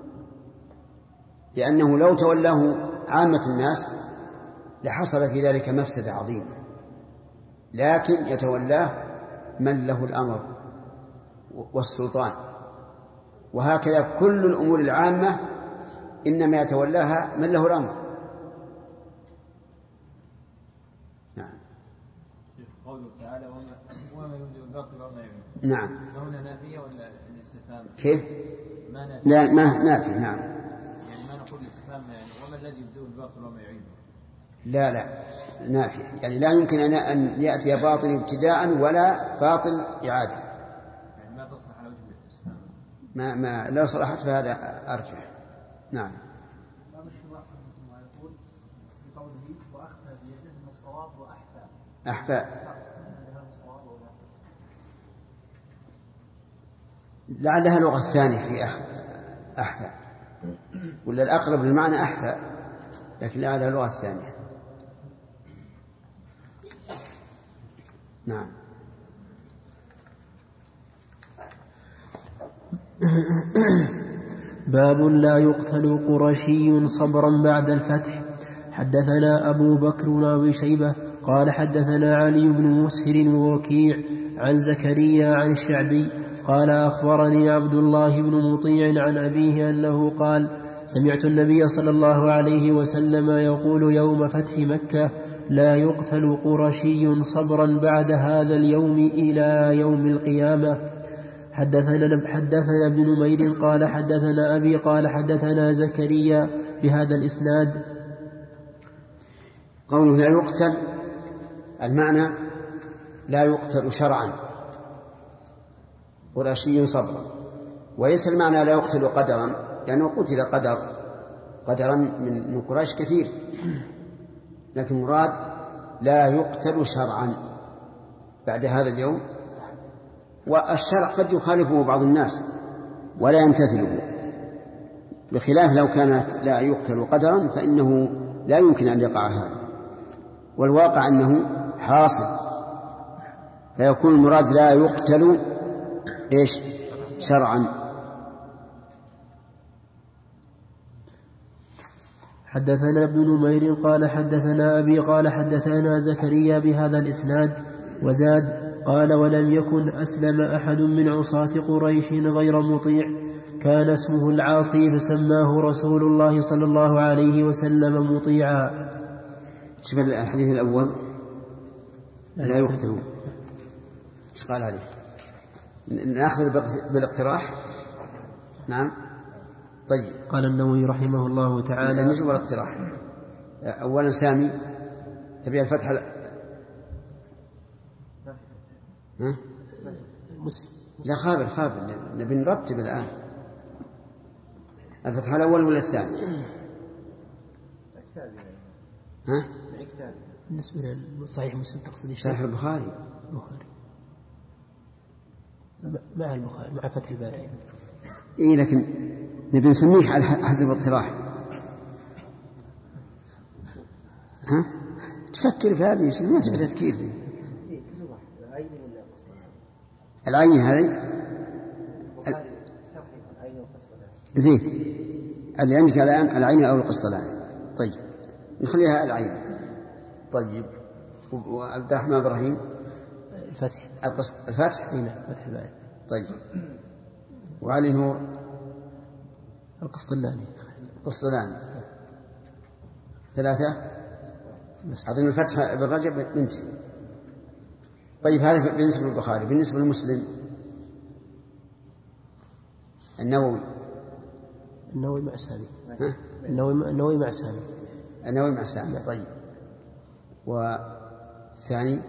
لأنه لو تولاه عامة الناس لحصل في ذلك مفسدة عظيمة، لكن يتولاه من له الأمر والسلطان. وهكذا كل الأمور العامة إنما يتولاها من له الأمر. نعم. قوله تعالى وما يبدئ الباطل وما يعيد. نعم. هنا نافية ولا الاستفهام؟ كيف؟ ما نافية. لا ما نافية. نعم. يعني ما نقول الاستفهام يعني وما الذي يبدئ الباطل وما يعيد؟ لا نافية، يعني لا يمكن أن يأتي باطل ابتداء ولا باطل إعادة. يعني ما تصلح على وجه الاستفهام. ما لا صلاحت فهذا أرجح. نعم. باب الشباب يقول بقوله وأخفى بيده من الصواب أحفى. لعلها لغة ثانية في أحفى، ولا الأقرب للمعنى أحفى. لكن لا على اللغة الثانية. نعم. باب لا يقتل قرشي صبرا بعد الفتح. حدثنا أبو بكر بن أبي شيبة قال حدثنا علي بن مسهر ووكيع عن زكريا عن الشعبي قال أخبرني عبد الله بن مطيع عن أبيه أنه قال سمعت النبي صلى الله عليه وسلم يقول يوم فتح مكة لا يقتل قرشي صبرا بعد هذا اليوم إلى يوم القيامة. حدثنا ابن نمير قال حدثنا أبي قال حدثنا زكريا بهذا الإسناد. قوله لا يقتل المعنى لا يقتل شرعا قرشي صبرا، وليس المعنى لا يقتل قدرا، لأنه قتل قدرا من قريش كثير، لكن مراد لا يقتل شرعا بعد هذا اليوم. والشرع قد يخالفه بعض الناس ولا يمتثله، بخلاف لو كانت لا يقتل قدرا فإنه لا يمكن أن يقع هذا، والواقع أنه حاصل، فيكون المراد لا يقتل إيش شرعا. حدثنا ابن نمير قال حدثنا أبي قال حدثنا زكريا بهذا الإسناد وزاد قال ولم يكن أسلم أحد من عصاة قريش غير مطيع كان اسمه العاصي فسماه رسول الله صلى الله عليه وسلم مطيعا. شوف الحديث الأول لا يقتل، ايش قال عليه؟ نأخذ بالاقتراح. نعم طيب. قال النووي رحمه الله تعالى نجيب بالاقتراح. أولا سامي تبي الفتح ها؟ مسلم. لا خابر نبي نرتب الآن. الفتح الأول ولا الثاني؟ ها؟ بالنسبة لصحيح مسلم تقصد صحيح البخاري مع البخاري مع فتح الباري. إيه لكن نبي نسميه على حسب الاقتراح. ها؟ تفكر في هذه الشيء ما تبي تفكير فيه. العين هذه زين اللي عندك الآن العين أو القسطلاني. طيب نخليها العين. طيب وعبد الرحمن إبراهيم الفتح الفتح هنا فتح الباري. طيب وعلي نور القسطلاني ثلاثة. أظن الفتح بالرجب منتهي. طيب هذا بالنسبة للبخاري. بالنسبة للمسلم النووي مع سامي. النووي مع سامي. طيب والثاني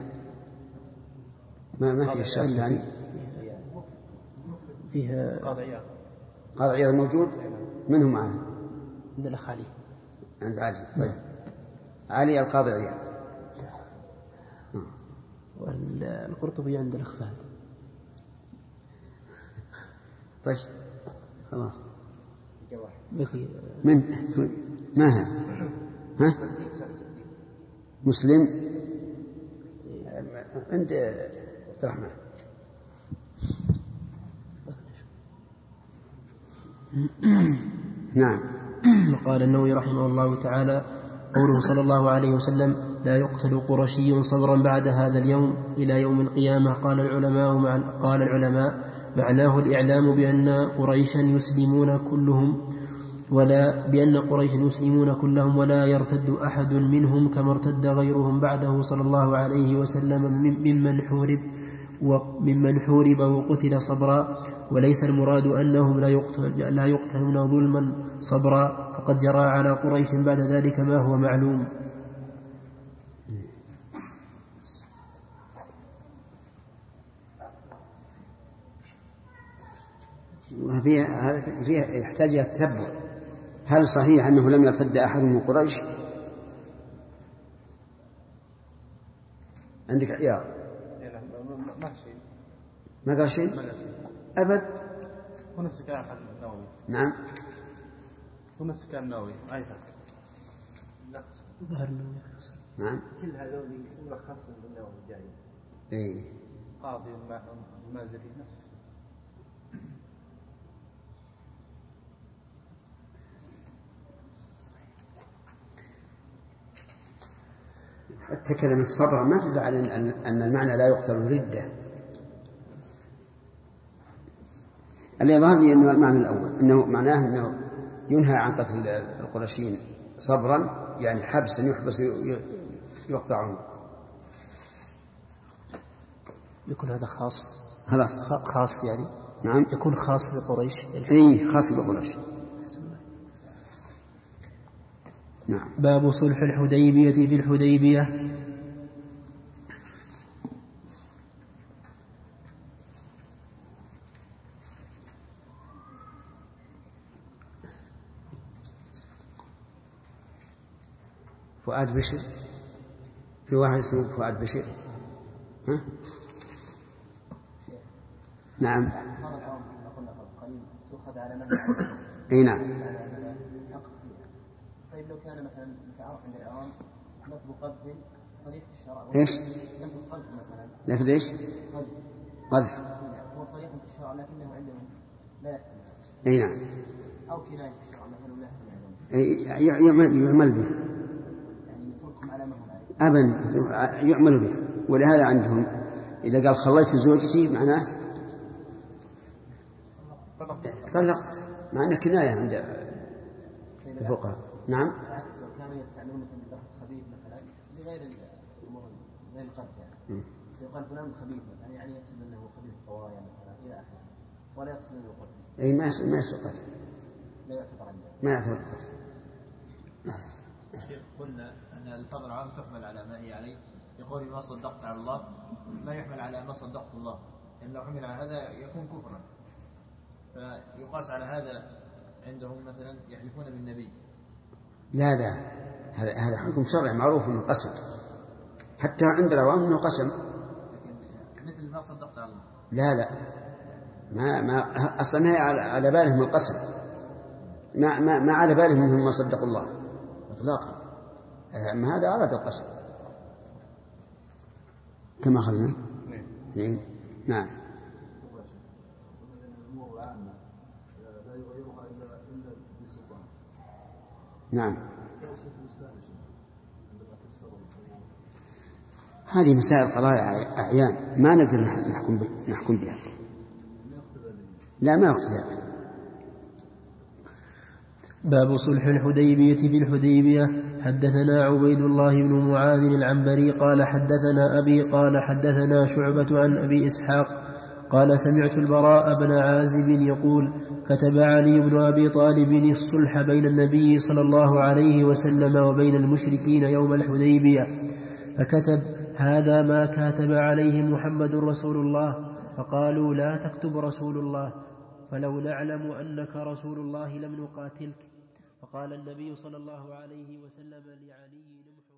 ما في الشيخ الثاني فيها قاضي عياض موجود. من هم معه؟ عند الأخ علي. عند علي. طيب علي القاضي عياض. والقرطبي عند الأخ فهد. طيب خلاص. من ما ها مسلم عند عبد الرحمن. نعم. قال النووي رحمه الله تعالى قوله صلى الله عليه وسلم لا يقتل قرشي صبرا بعد هذا اليوم إلى يوم القيامة. قال العلماء معناه الإعلام بأن قريشا يسلمون كلهم ولا يرتد أحد منهم كما ارتد غيرهم بعده صلى الله عليه وسلم ممن حورب وقتل صبرا. وليس المراد أنهم لا يقتلون ظلما صبرا، فقد جرى على قريش بعد ذلك ما هو معلوم. فيها يحتاج إلى التتبع. هل صحيح أنه لم يرتد أحد من قريش؟ عندك عيار ما قال شيء أبد. هو نفس كلام النووي. نعم هو نفس كلام النووي. نعم. كل هذول ملخصهم بالنووي جاي. إيه. قاضي المازري نفسه. كلمة صبرا ما تدل على أن المعنى لا يقتل الردة. اللي يظهر لي أنه المعنى الأول أنه معناه أنه ينهى عن قتل القرشيين صبرا، يعني حبسا يحبس يقطعون. يكون هذا خاص خلاص خاص يعني. نعم يكون خاص بقريش. أي خاص بقريش. نعم. باب صلح الحديبية في الحديبية. فؤاد بشر، في واحد اسمه فؤاد بشر. ها؟ نعم. اي نعم. طيب لو كان مثلا متعارف عند العوام لفظ قذف صريح في الشرع. ايش؟ لفظ قذف مثلا. لفظ ايش؟ قذف. هو صريح في الشرع لكنه عندهم لا يحتمل. اي نعم. او كناية في الشرع مثلا لا يحتمل. يعمل به. يعني يتركهم على ما هم عليه. أبدا يعمل به، ولهذا عندهم إذا قال خليت زوجتي معناه طلقت، مع أنه كناية عند الفقهاء. نعم. بالعكس لو كانوا يستعملون مثلا اللفظ خبيث مثلا لغير الأمور غير القذف يعني. يقال فلان خبيث يعني يقصد أنه خبيث الطوايا مثلا إلى آخره، ولا يقصد أنه قذف. أي ما يسقط. لا يعتبر عنده. ما يعتبر. شيخ قلنا أن الفضل العام تحمل على ما هي عليه، يقول ما صدقت على الله ما يحمل على ما صدقت الله، لأن لو حمل على هذا يكون كفرا. فيقاس على هذا عندهم مثلا يحلفون بالنبي. لا هذا حكم شرعي معروف انه قسم، حتى عند العوام انه قسم. لكن مثل ما صدقت على الله. لا ما اصلا هي على بالهم القسم، ما على بالهم انهم ما صدقوا الله اطلاقا. اما هذا اراد القسم كما اخذنا. نعم. نعم. هذه مسائل قضايا أعيان ما نقدر نحكم بها. لا ما يقتضي. باب صلح الحديبية في الحديبية. حدثنا عبيد الله بن معاذ العنبري قال حدثنا أبي قال حدثنا شعبة عن أبي إسحاق قال سمعت البراء بن عازب يقول كتب علي بن أبي طالب الصلح بين النبي صلى الله عليه وسلم وبين المشركين يوم الحديبية، فكتب هذا ما كاتب عليه محمد رسول الله، فقالوا لا تكتب رسول الله، فلو نعلم أنك رسول الله لم نقاتلك. فقال النبي صلى الله عليه وسلم لعلي